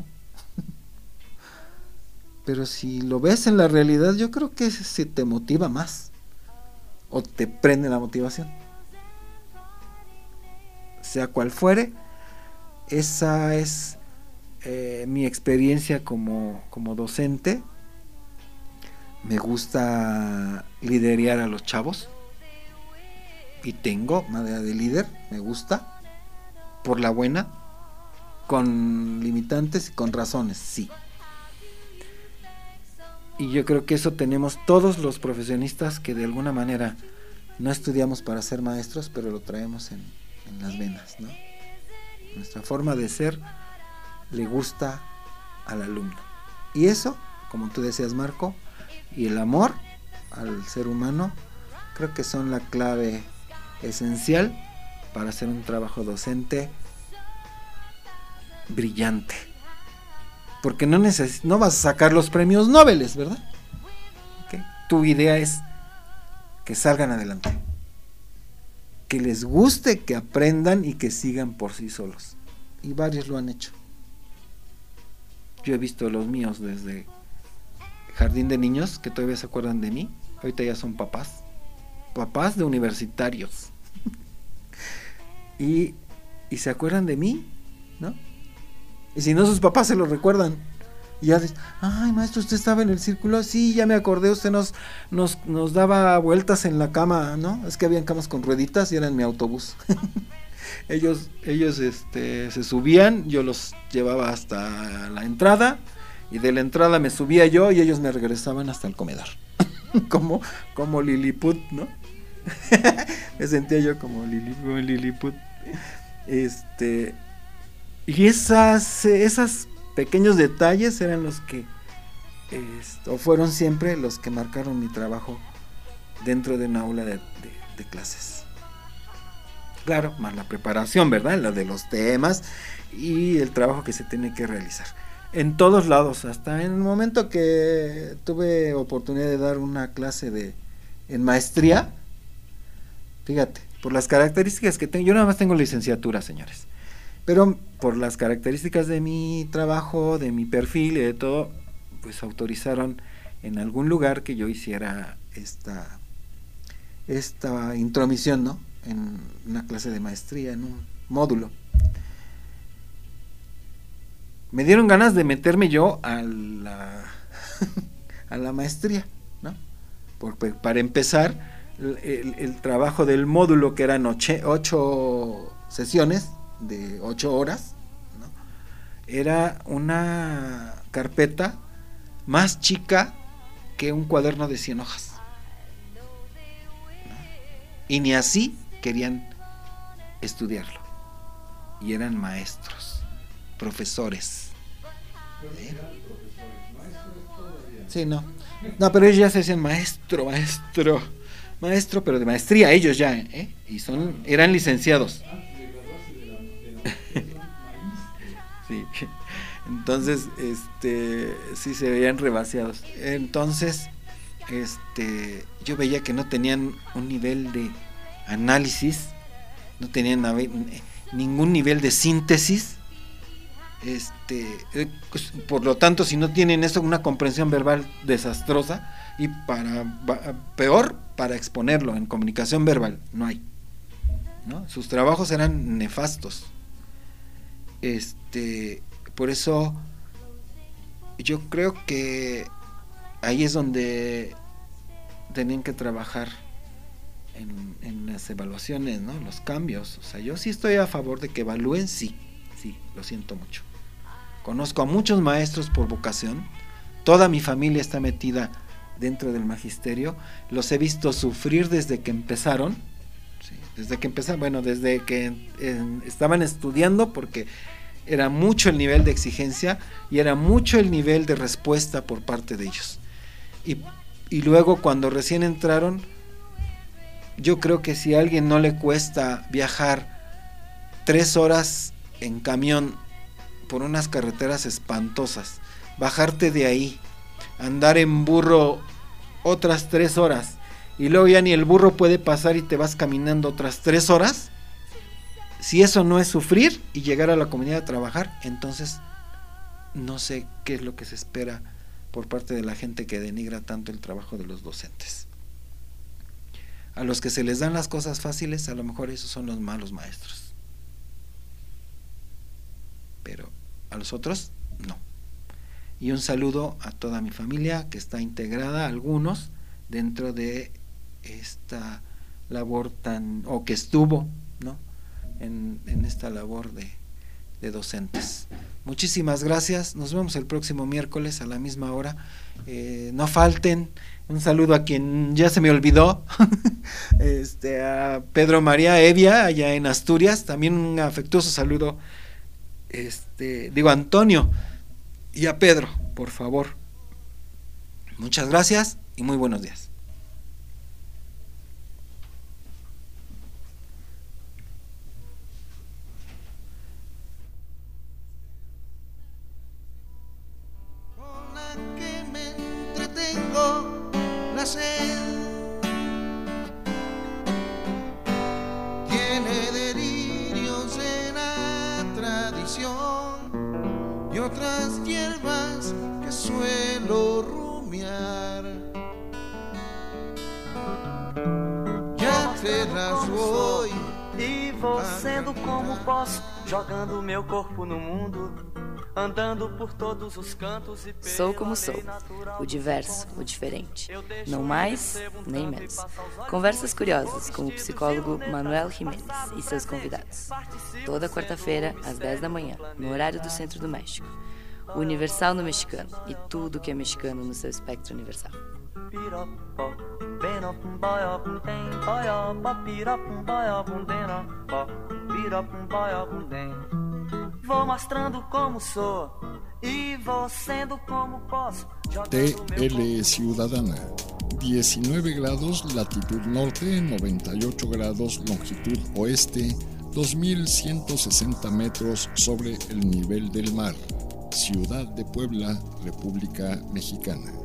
Pero si lo ves en la realidad, yo creo que se te motiva más, o te prende la motivación. Sea cual fuere, esa es eh, mi experiencia como, como docente. Me gusta liderear a los chavos, y tengo madera de líder, me gusta, por la buena, con limitantes y con razones, sí. Y yo creo que eso tenemos todos los profesionistas que de alguna manera no estudiamos para ser maestros, pero lo traemos en, en las venas, ¿no? Nuestra forma de ser le gusta al alumno. Y eso, como tú decías, Marco, y el amor al ser humano, creo que son la clave esencial para hacer un trabajo docente brillante. Porque no neces- no vas a sacar los premios Nobel, ¿verdad? ¿Okay? Tu idea es que salgan adelante, que les guste, que aprendan y que sigan por sí solos. Y varios lo han hecho. Yo he visto los míos desde jardín de niños, que todavía se acuerdan de mí, ahorita ya son papás, papás de universitarios, y, y se acuerdan de mí, ¿no? Y si no, sus papás se lo recuerdan, y ya dicen, ay maestro, usted estaba en el círculo, sí, ya me acordé, usted nos, nos, nos daba vueltas en la cama, ¿no? Es que habían camas con rueditas y era en mi autobús. ellos, ellos este, se subían, yo los llevaba hasta la entrada, y de la entrada me subía yo y ellos me regresaban hasta el comedor. como, como Lilliput, ¿no? Me sentía yo como Lilliput. Este, y esas, esas pequeños detalles eran los que, este, o fueron siempre los que marcaron mi trabajo dentro de una aula de, de, de clases. Claro, más la preparación, ¿verdad? La de los temas y el trabajo que se tiene que realizar. En todos lados, hasta en el momento que tuve oportunidad de dar una clase de en maestría, fíjate, por las características que tengo, yo nada más tengo licenciatura, señores, pero por las características de mi trabajo, de mi perfil y de todo, pues autorizaron en algún lugar que yo hiciera esta, esta intromisión, ¿no? En una clase de maestría, en un módulo. Me dieron ganas de meterme yo a la a la maestría, ¿no? Porque para empezar, el, el, el trabajo del módulo, que eran ocho, ocho sesiones de ocho horas, ¿no? Era una carpeta más chica que un cuaderno de cien hojas, ¿no? Y ni así querían estudiarlo. Y eran maestros, profesores. ¿Eh? Sí, no. No, pero ellos ya se decían maestro, maestro, maestro, pero de maestría, ellos ya, ¿eh? Y son, eran licenciados. Sí. Entonces, este, sí se veían rebaseados. Entonces, este, yo veía que no tenían un nivel de análisis, no tenían ningún nivel de síntesis. Este, eh, pues, por lo tanto, si no tienen eso, una comprensión verbal desastrosa, y para ba, peor para exponerlo en comunicación verbal no hay, ¿no? Sus trabajos eran nefastos. Este, por eso yo creo que ahí es donde tenían que trabajar en, en las evaluaciones, ¿no? Los cambios. O sea, yo sí estoy a favor de que evalúen, sí, sí, lo siento mucho. Conozco a muchos maestros por vocación, toda mi familia está metida dentro del magisterio, los he visto sufrir desde que empezaron, sí, desde que empezaron, bueno, desde que eh, estaban estudiando, porque era mucho el nivel de exigencia y era mucho el nivel de respuesta por parte de ellos. Y, y luego cuando recién entraron, yo creo que si a alguien no le cuesta viajar tres horas en camión por unas carreteras espantosas, bajarte de ahí, andar en burro otras tres horas, y luego ya ni el burro puede pasar y te vas caminando otras tres horas, si eso no es sufrir y llegar a la comunidad a trabajar, entonces no sé qué es lo que se espera por parte de la gente que denigra tanto el trabajo de los docentes. A los que se les dan las cosas fáciles, a lo mejor esos son los malos maestros, pero a los otros no. Y un saludo a toda mi familia que está integrada, algunos, dentro de esta labor tan, o que estuvo, ¿no? en, en esta labor de, de docentes. Muchísimas gracias, nos vemos el próximo miércoles a la misma hora. Eh, no falten. Un saludo a quien ya se me olvidó, este, a Pedro María Evia, allá en Asturias. También un afectuoso saludo, este, digo Antonio, y a Pedro, por favor. Muchas gracias y muy buenos días. Tiene delirios en la tradición y otras hierbas que suelo rumiar. Já te las voy. E vou sendo como posso, jogando meu corpo no mundo, andando por todos os cantos e Sou como sou, o diverso, o diferente, não mais nem menos. Conversas curiosas com o psicólogo Manuel Jiménez e seus convidados. Toda quarta-feira, às dez da manhã, no horário do Centro do México. O Universal no mexicano e tudo que é mexicano no seu espectro universal. vou mostrando como sou e vou sendo como posso. T L Ciudadana, diecinueve grados latitud norte, noventa y ocho grados longitud oeste, dos mil ciento sesenta metros sobre el nivel del mar. Ciudad de Puebla, República Mexicana.